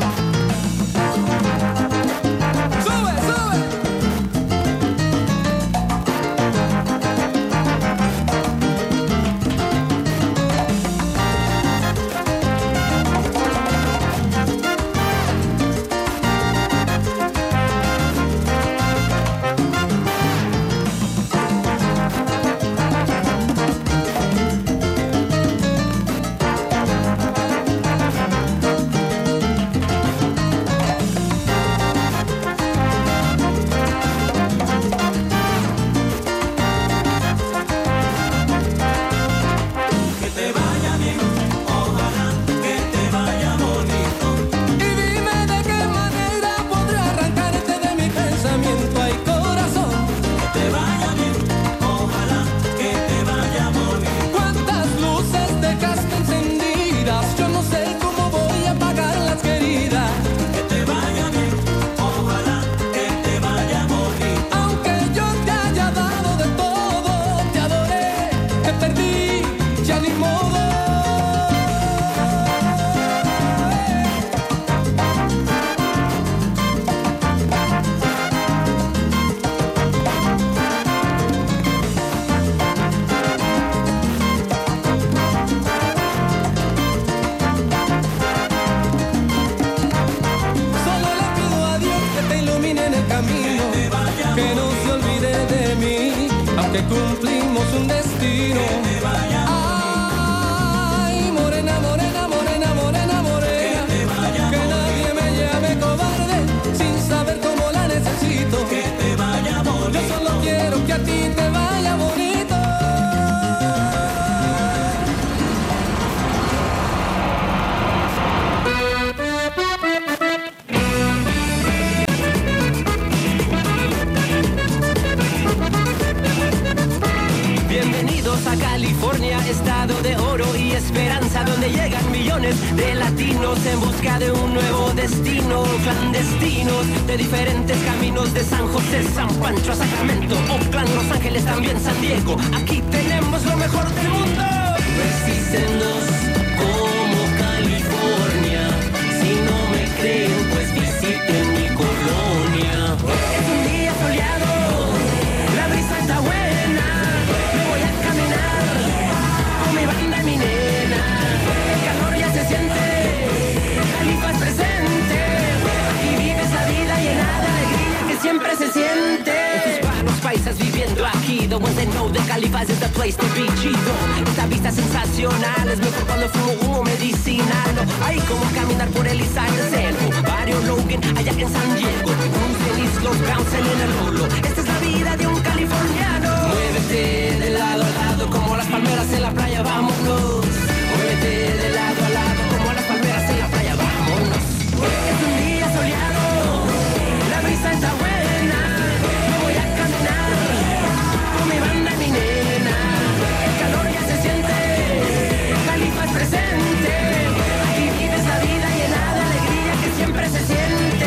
Cumplimos un destino. Ay, morena, morena, morena, morena, morena, que nadie me llame cobarde sin saber cómo la necesito. Que te vaya bonito. Yo solo quiero que a ti te vaya bonito. Bienvenidos a California, estado de oro y esperanza, donde llegan millones de latinos en busca de un nuevo destino. Clandestinos de diferentes caminos, de San José, San Pancho a Sacramento, Oakland, Los Ángeles, también San Diego. Aquí tenemos lo mejor del mundo. Existen dos como California. Si no me creen, pues visiten mi colonia. Es un día soleado, la brisa está buena. Me voy a caminar con mi banda y mi nena. El calor ya se siente, Califa es presente. Aquí vives la vida llena de alegría que siempre se siente. Hispanos paisas viviendo aquí, the ones that know that Califas is the place to be, chido. Esta vista sensacional, es mejor cuando fumo humo medicinal. No hay como caminar por el East Side de Selvo, Barrio Logan, allá en San Diego. Un feliz los bouncing en el rolo. Esta es la vida de un californiano. Muévete de lado a lado como las palmeras en la playa, vámonos. Muévete de lado a lado como las palmeras en la playa, vámonos. Es un día soleado, la brisa está buena. Me voy a caminar con mi banda y mi nena. El calor ya se siente, Califa es presente. Aquí vives la vida llena de alegría que siempre se siente.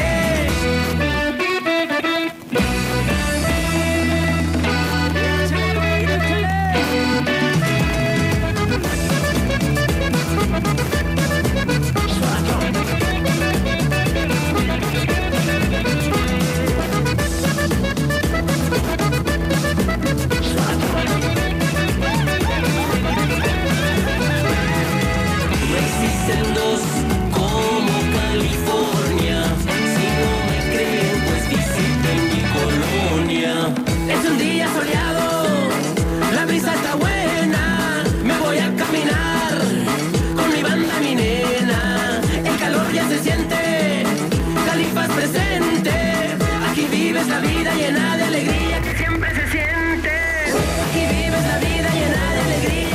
Existen dos como California. Si no me creen, pues visiten mi colonia. Es un día soleado, la brisa está buena. Me voy a caminar con mi banda y mi nena. El calor ya se siente, Califa es presente. Aquí vives la vida llena de alegría que siempre se siente. Aquí vives la vida llena de alegría.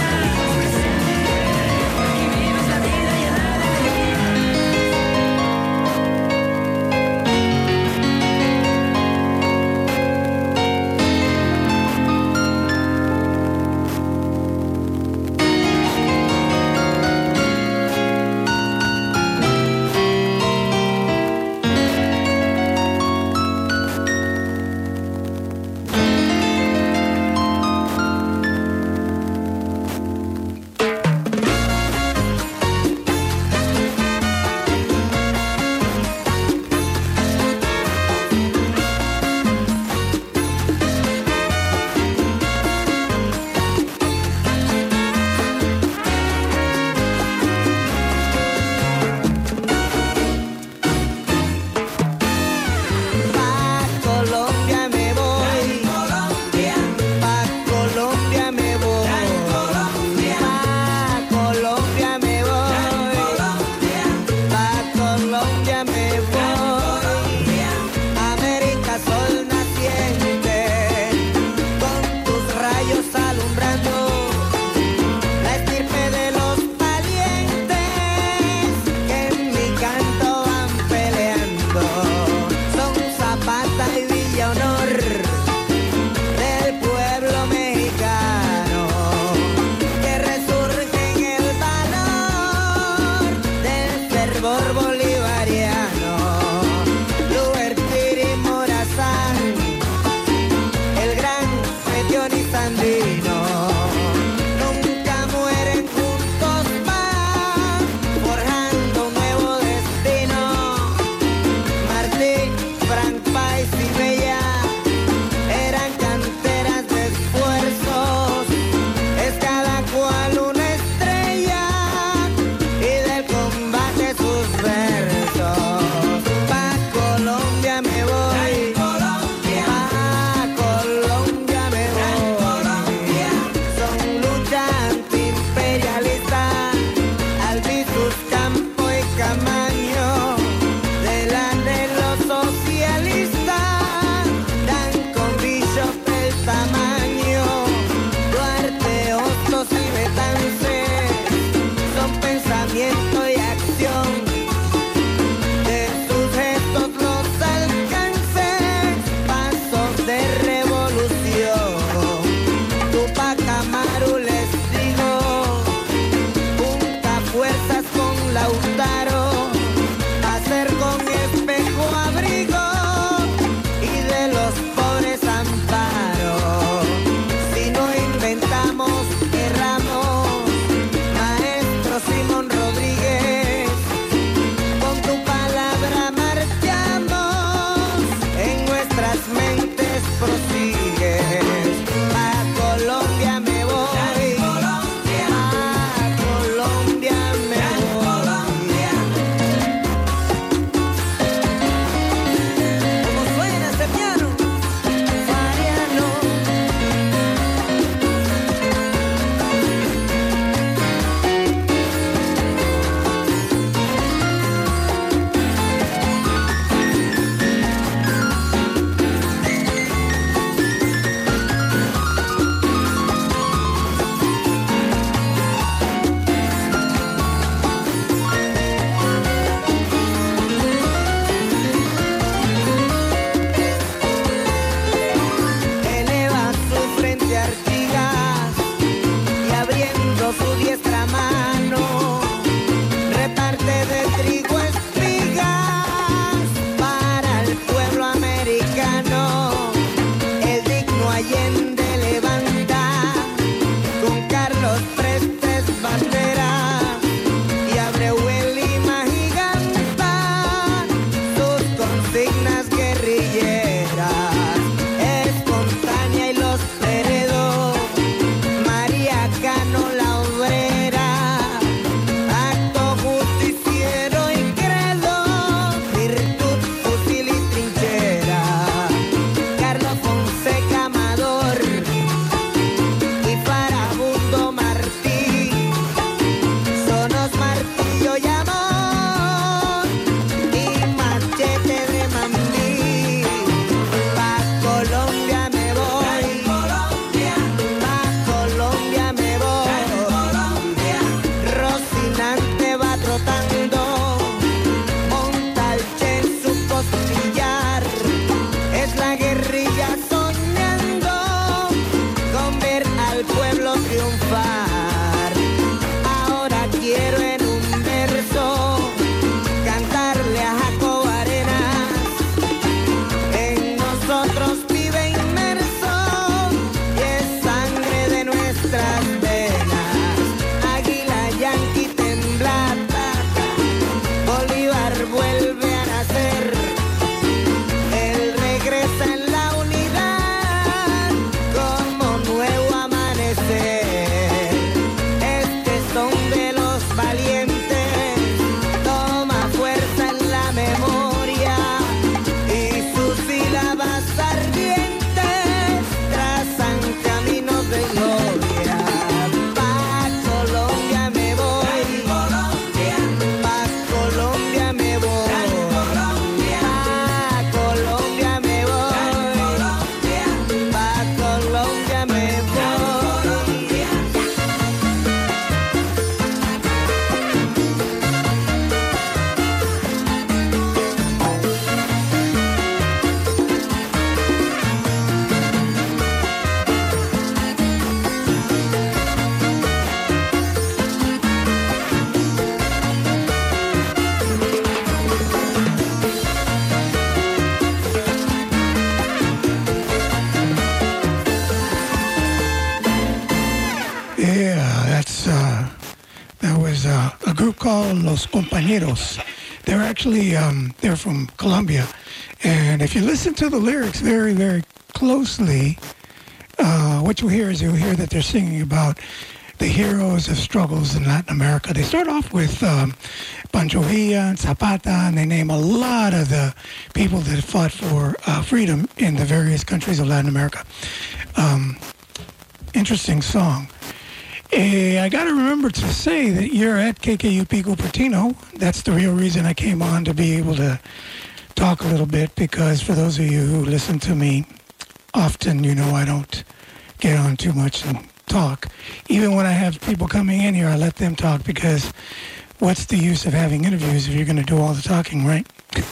called Los Compañeros. They're actually, um, they're from Colombia. And if you listen to the lyrics very, very closely, uh, what you'll hear is you'll hear that they're singing about the heroes of struggles in Latin America. They start off with um, Pancho Villa and Zapata, and they name a lot of the people that fought for uh, freedom in the various countries of Latin America. Um, interesting song. Uh, I got to remember to say that you're at K K U P Cupertino. That's the real reason I came on, to be able to talk a little bit, because for those of you who listen to me often, you know I don't get on too much and talk. Even when I have people coming in here, I let them talk, because what's the use of having interviews if you're going to do all the talking, right?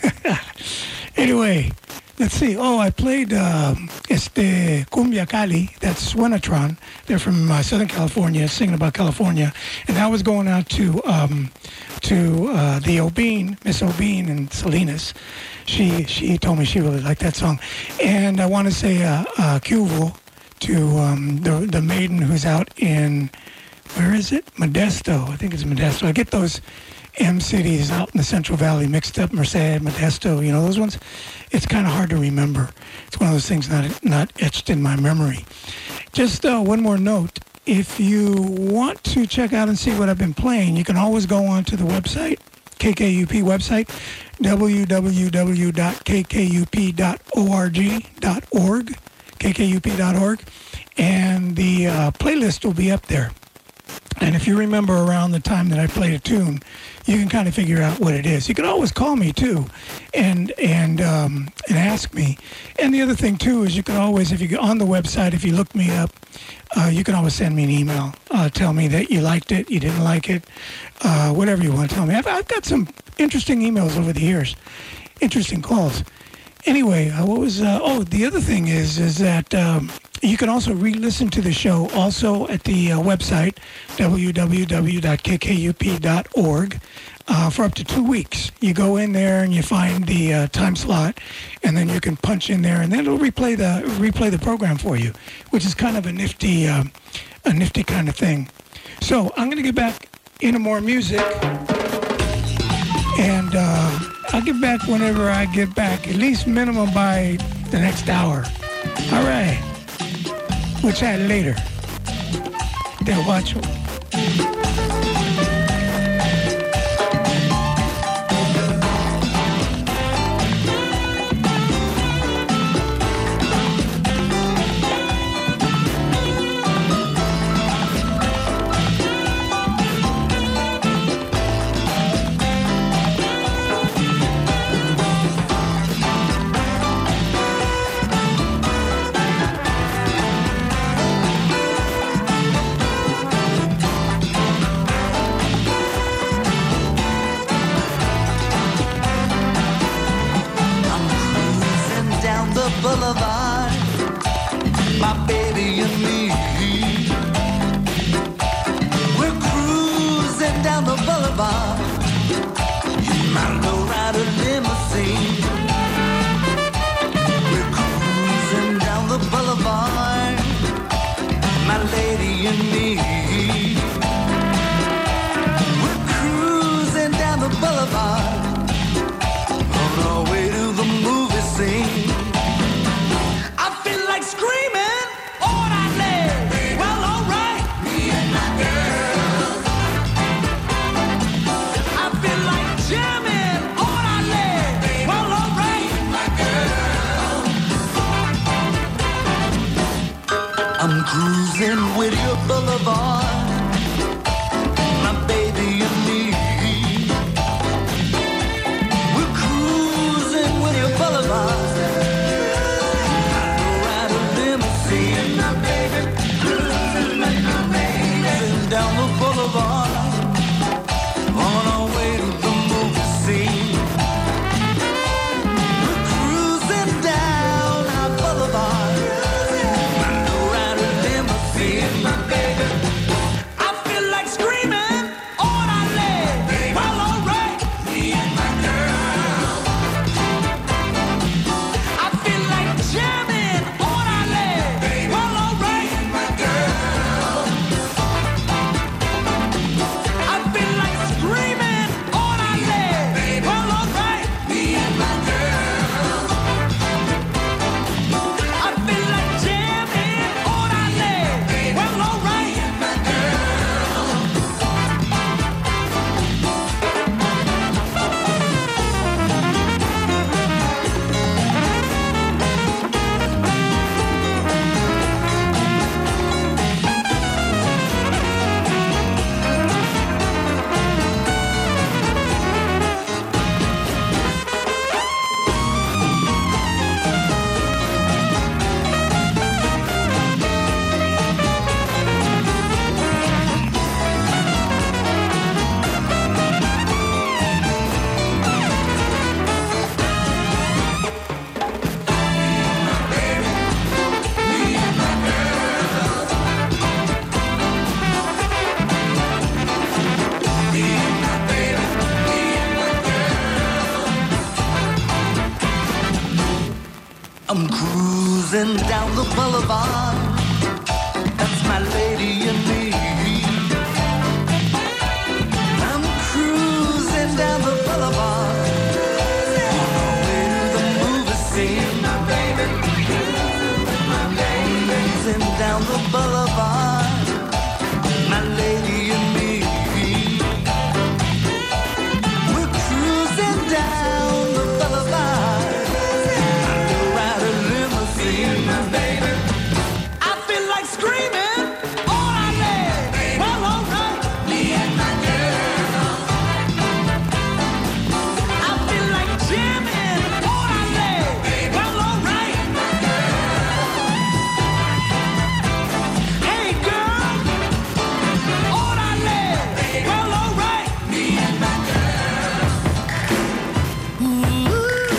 Anyway, let's see. Oh, I played uh, este Cumbia Cali. That's Suenatron. They're from uh, Southern California, singing about California. And that was going out to um, to uh, the Obeen, Miss Obeen in Salinas. She she told me she really liked that song. And I want to say uh, uh, Cuval to um, the the maiden who's out in, where is it? Modesto. I think it's Modesto. I get those M cities out in the Central Valley mixed up. Merced, Modesto, you know those ones? It's kind of hard to remember. It's one of those things not not etched in my memory. Just uh, one more note. If you want to check out and see what I've been playing, you can always go on to the website, K K U P website, w w w dot k k u p dot org, k k u p dot org, and the uh, playlist will be up there. And if you remember around the time that I played a tune, you can kind of figure out what it is. You can always call me too, and and um, and ask me. And the other thing too is you can always, if you go on the website, if you look me up, uh, you can always send me an email. Uh, tell me that you liked it, you didn't like it, uh, whatever you want to tell me. I've, I've got some interesting emails over the years, interesting calls. Anyway, uh, what was? Uh, oh, the other thing is is that. Um, You can also re-listen to the show also at the uh, website, w w w dot k k u p dot org, uh, for up to two weeks. You go in there and you find the uh, time slot, and then you can punch in there, and then it'll replay the replay the program for you, which is kind of a nifty, uh, a nifty kind of thing. So I'm going to get back into more music, and uh, I'll get back whenever I get back, at least minimum by the next hour. All right. We'll chat later. Del Guacho. Boulevard, my baby and me. We're cruising down the boulevard in my lowrider limousine. We're cruising down the boulevard, my lady and me. We're cruising down the boulevard on our way to the movie scene. Screaming, orderly. Well, all right. Me and my girl. I feel like jamming, orderly. Well, all right. My girl. I'm cruising with your boulevard, my baby and me. We're cruising with your boulevard. Down the boulevard, on our way to the movie scene. We're cruising down our boulevard, I know right a limousine, my baby. I'm cruising down the boulevard. That's my lady and me. I'm cruising down the boulevard. On our way to the movie scene. My baby, my baby. Cruising down the boulevard. My lady and me. We're cruising down the boulevard. My baby, I feel like screaming all I live. Well, all right, me and my girl. I feel like jamming all I live. Well, all right, my girl. Hey, girl, all I live. Well, all right, me and my girl. Ooh.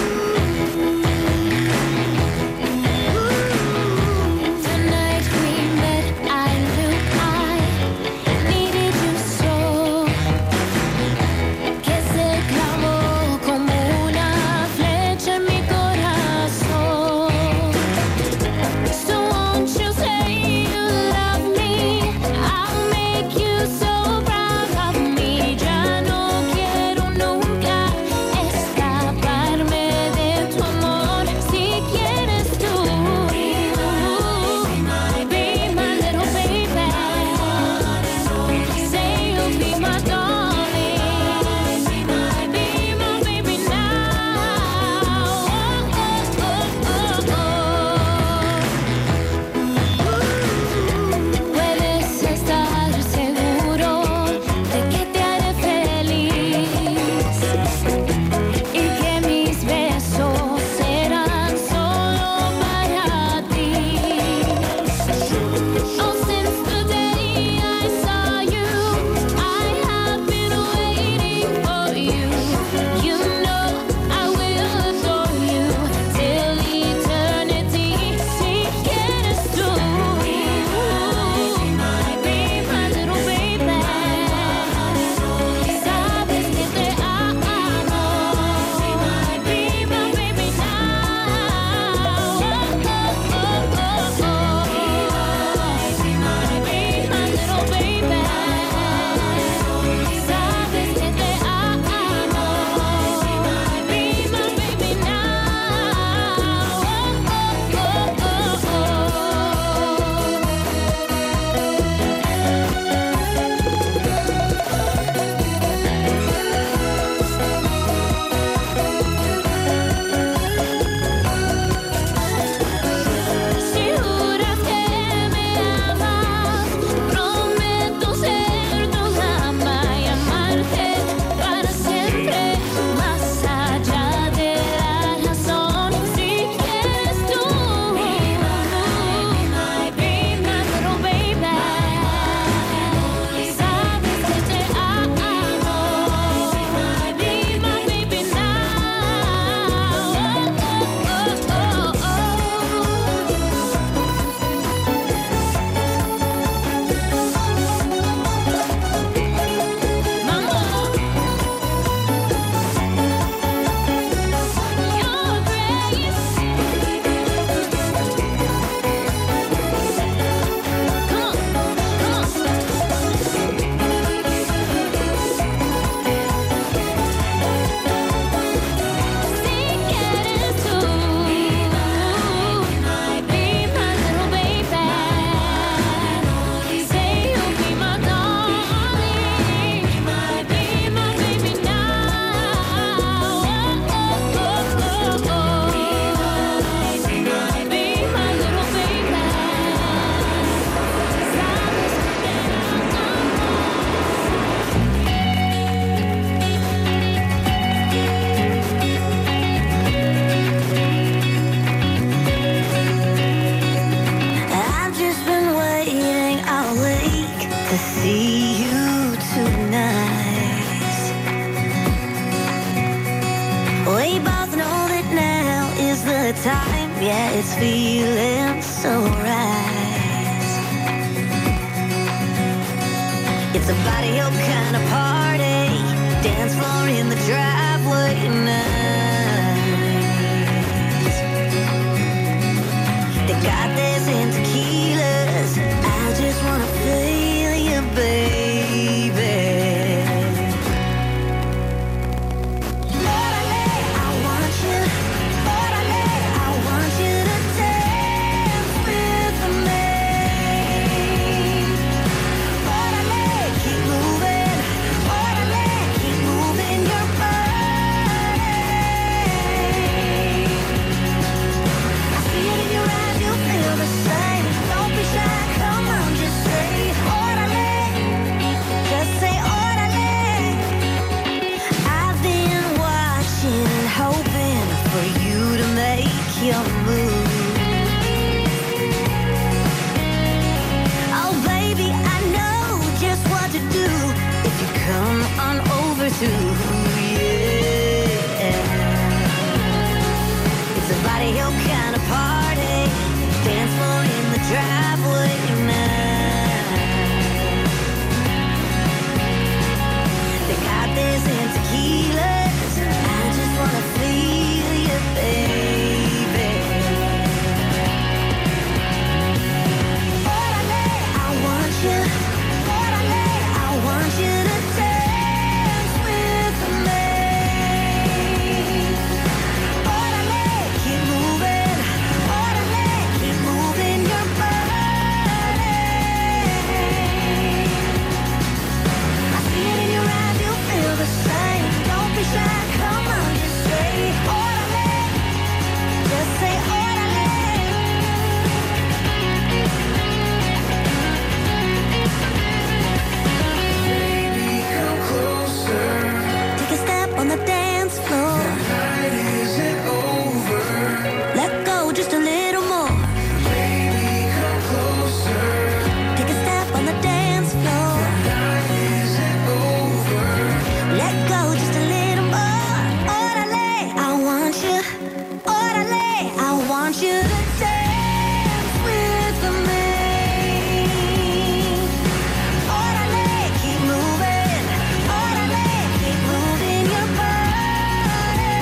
time, yeah, it's feeling so right. It's a body up kind of party, dance floor in the driveway night. party. Dance floor in the driveway now. They got this in tequilas. I just wanna feel you, baby. Orale, I want you. Orale, I want you to dance with me. Orale, keep moving. Orale, keep moving your body. I see it in your eyes, you feel the same. Don't be shy, come on, just say orale. Just say orale. Baby, come closer. Take a step on the dance floor. The night isn't over. Let go just a little more. Baby, come closer. Take a step on the dance floor. The night isn't over. Let go just a little more. Orale, I want you. Orale, I want you to dance with me. Orale, keep moving. Orale, keep moving your body.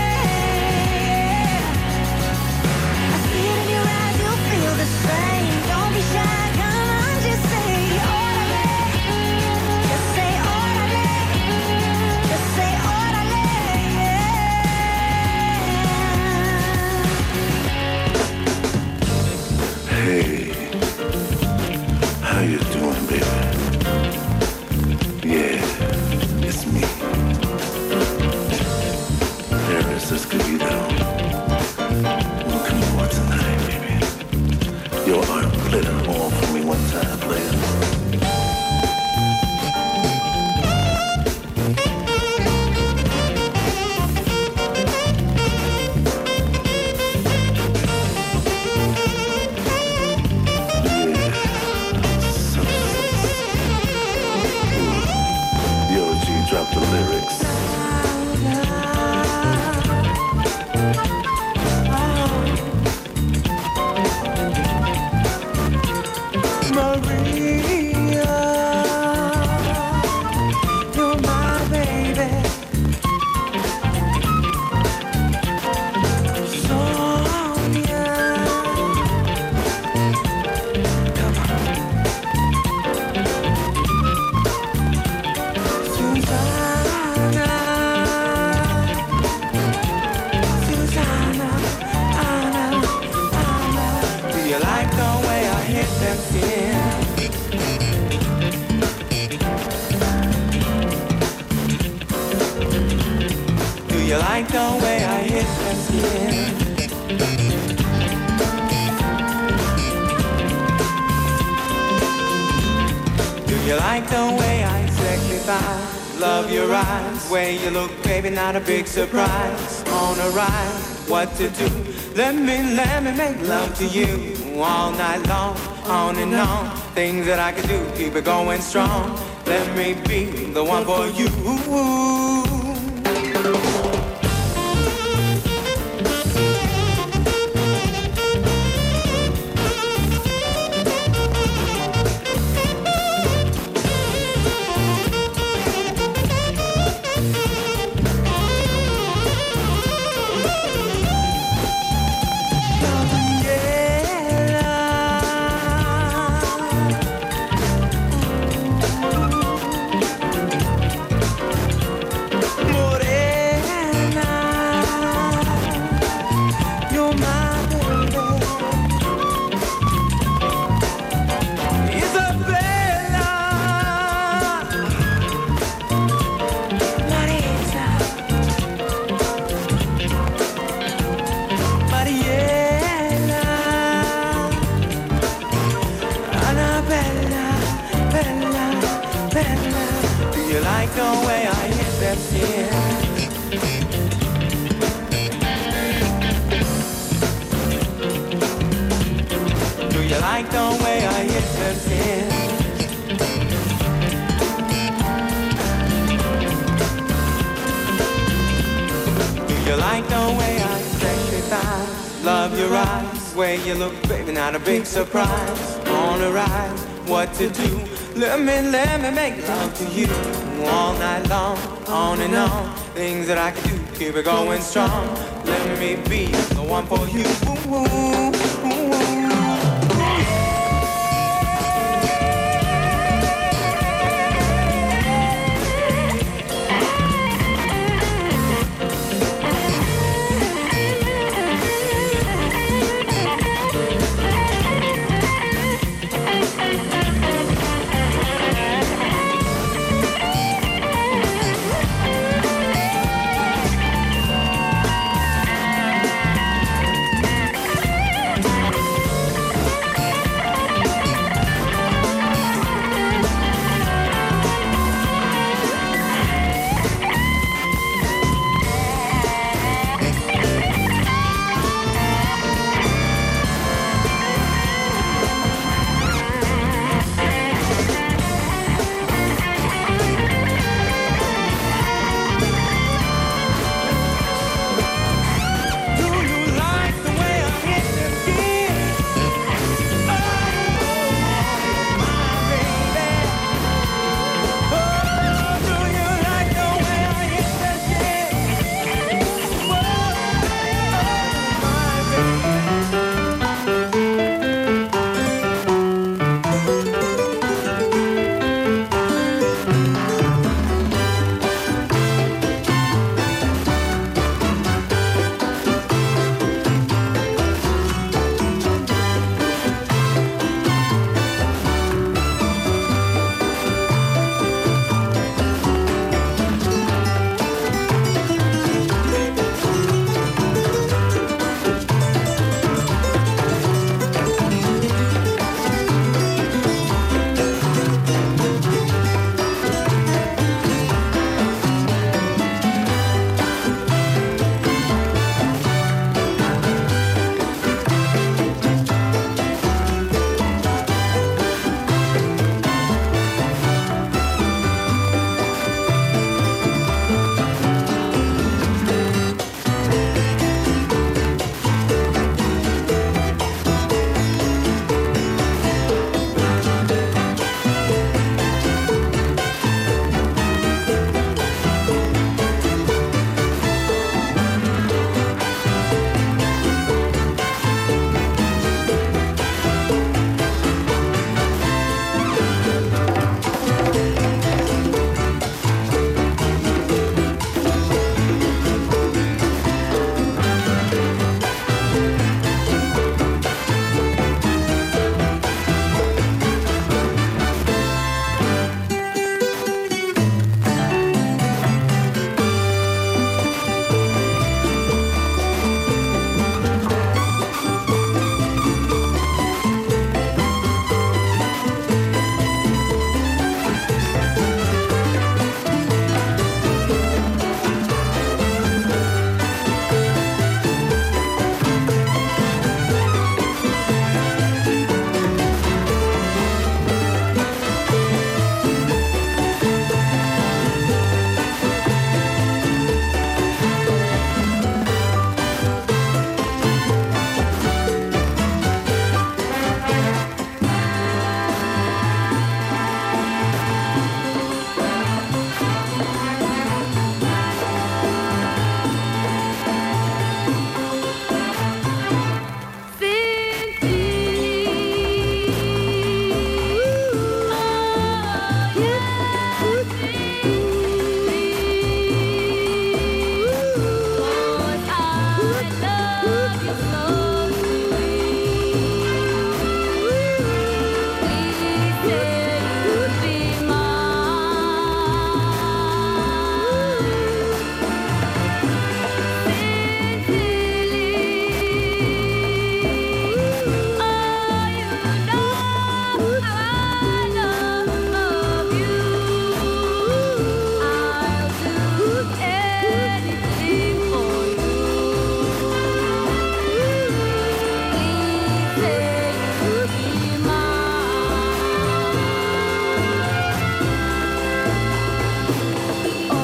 I see it in your eyes, you feel the same. Don't be shy, come on, just say orale. Just say orale. Just say orale. Hey, how you doing, baby? Yeah, it's me. Paris, let's get you down. Well, come over tonight, baby. Your arm, play that horn for me one time, player. Yo, G, drop the lyrics. Maria, you're my baby. Sonia, come on. Susanna, Susanna, Anna, Anna. Do you like the way I hit them skin? Do you like the way I hit them skin? Do you like the way I sexify? Love your eyes, way you look, baby, not a big surprise. On a ride, what to do? Let me, let me make love to you all night long, on and on. Things that I can do, keep it going strong. Let me be the one for you. like the way I hit that skin. Do you like the way I hit that skin? Do you like the way I sacrifice? Love your eyes, way you look, baby, not a big surprise. On a ride, what to do? Let me, let me make love to you all night long, on and on. Things that I can do, keep it going strong. Let me be the one for you. Ooh, ooh, ooh, ooh.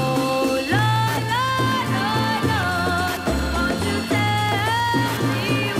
Won't you tell me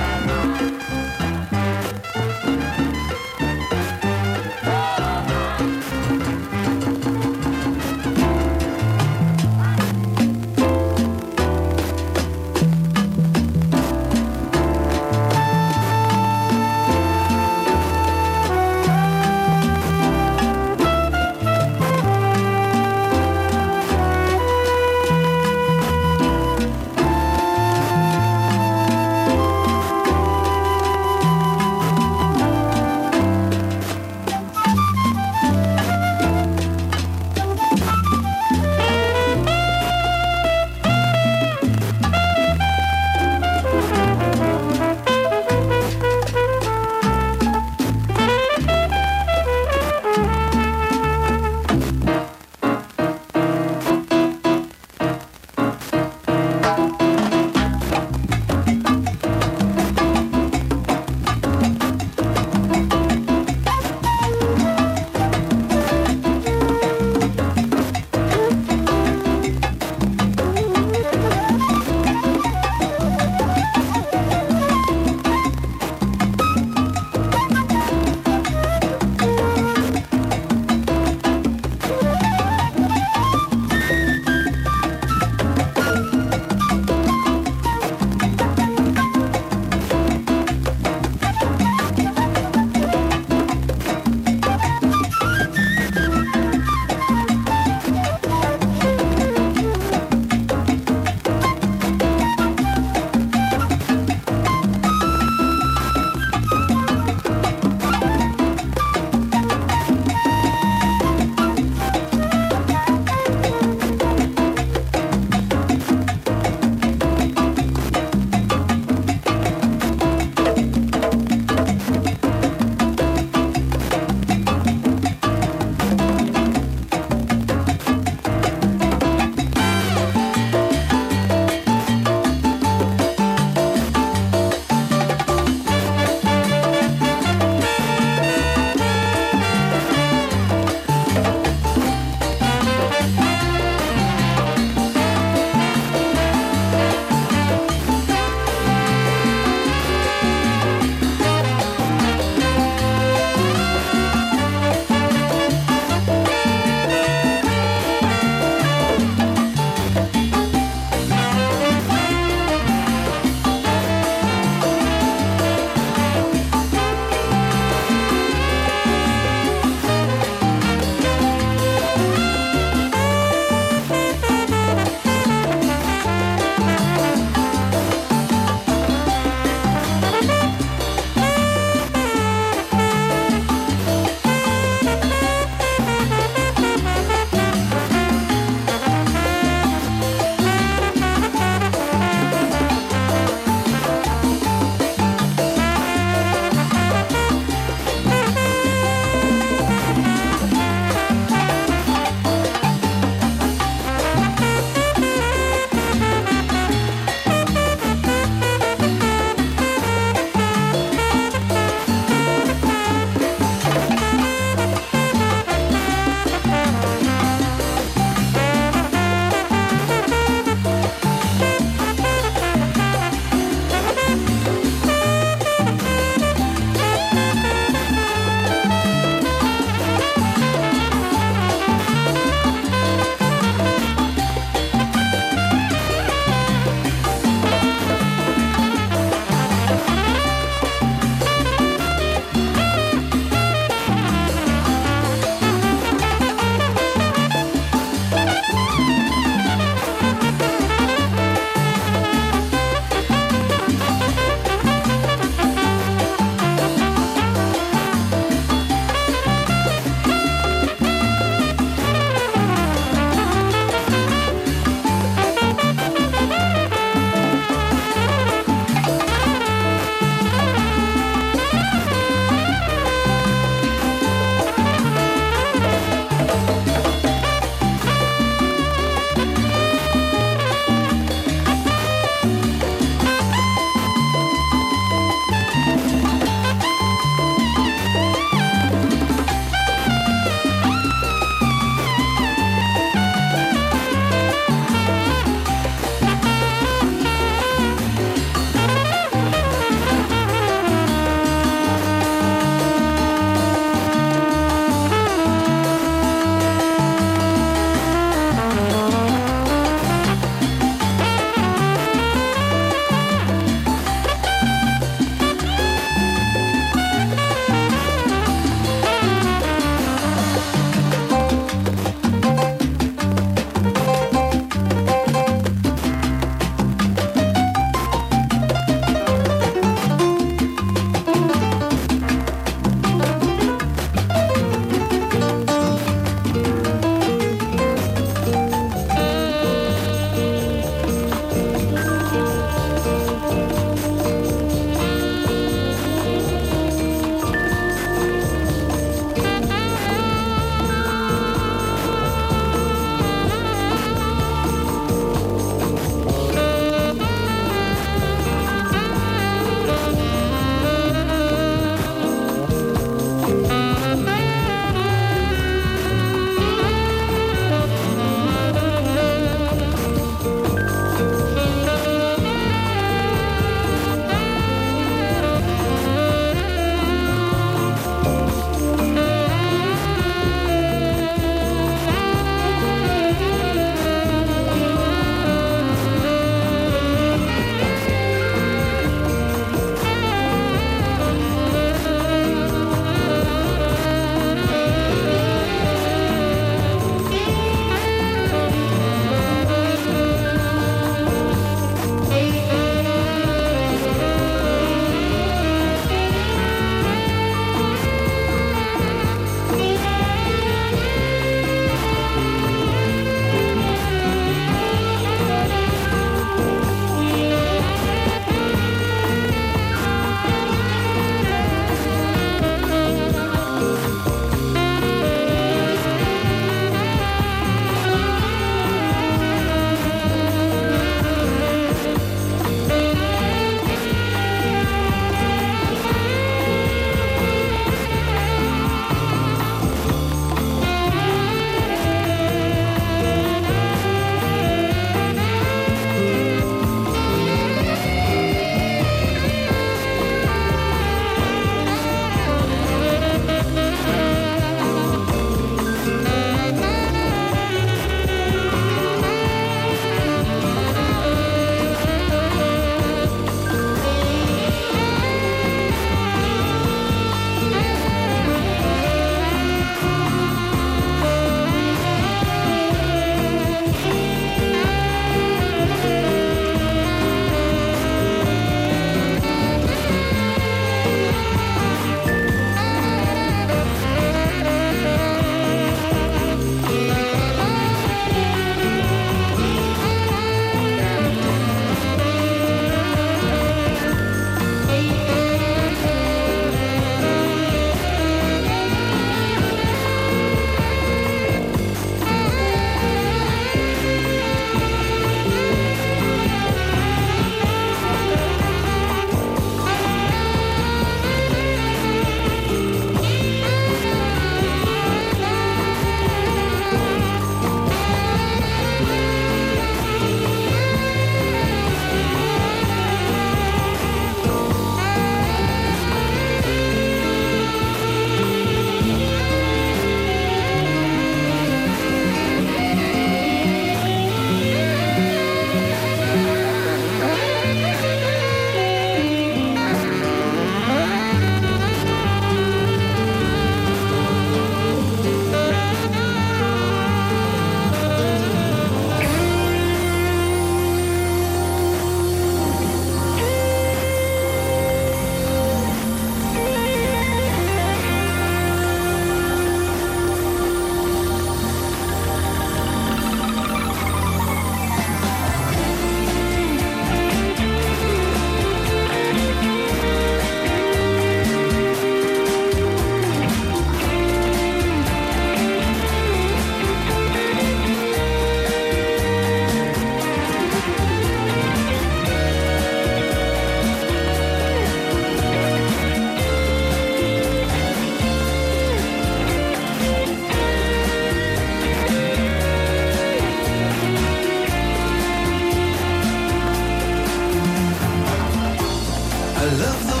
I love the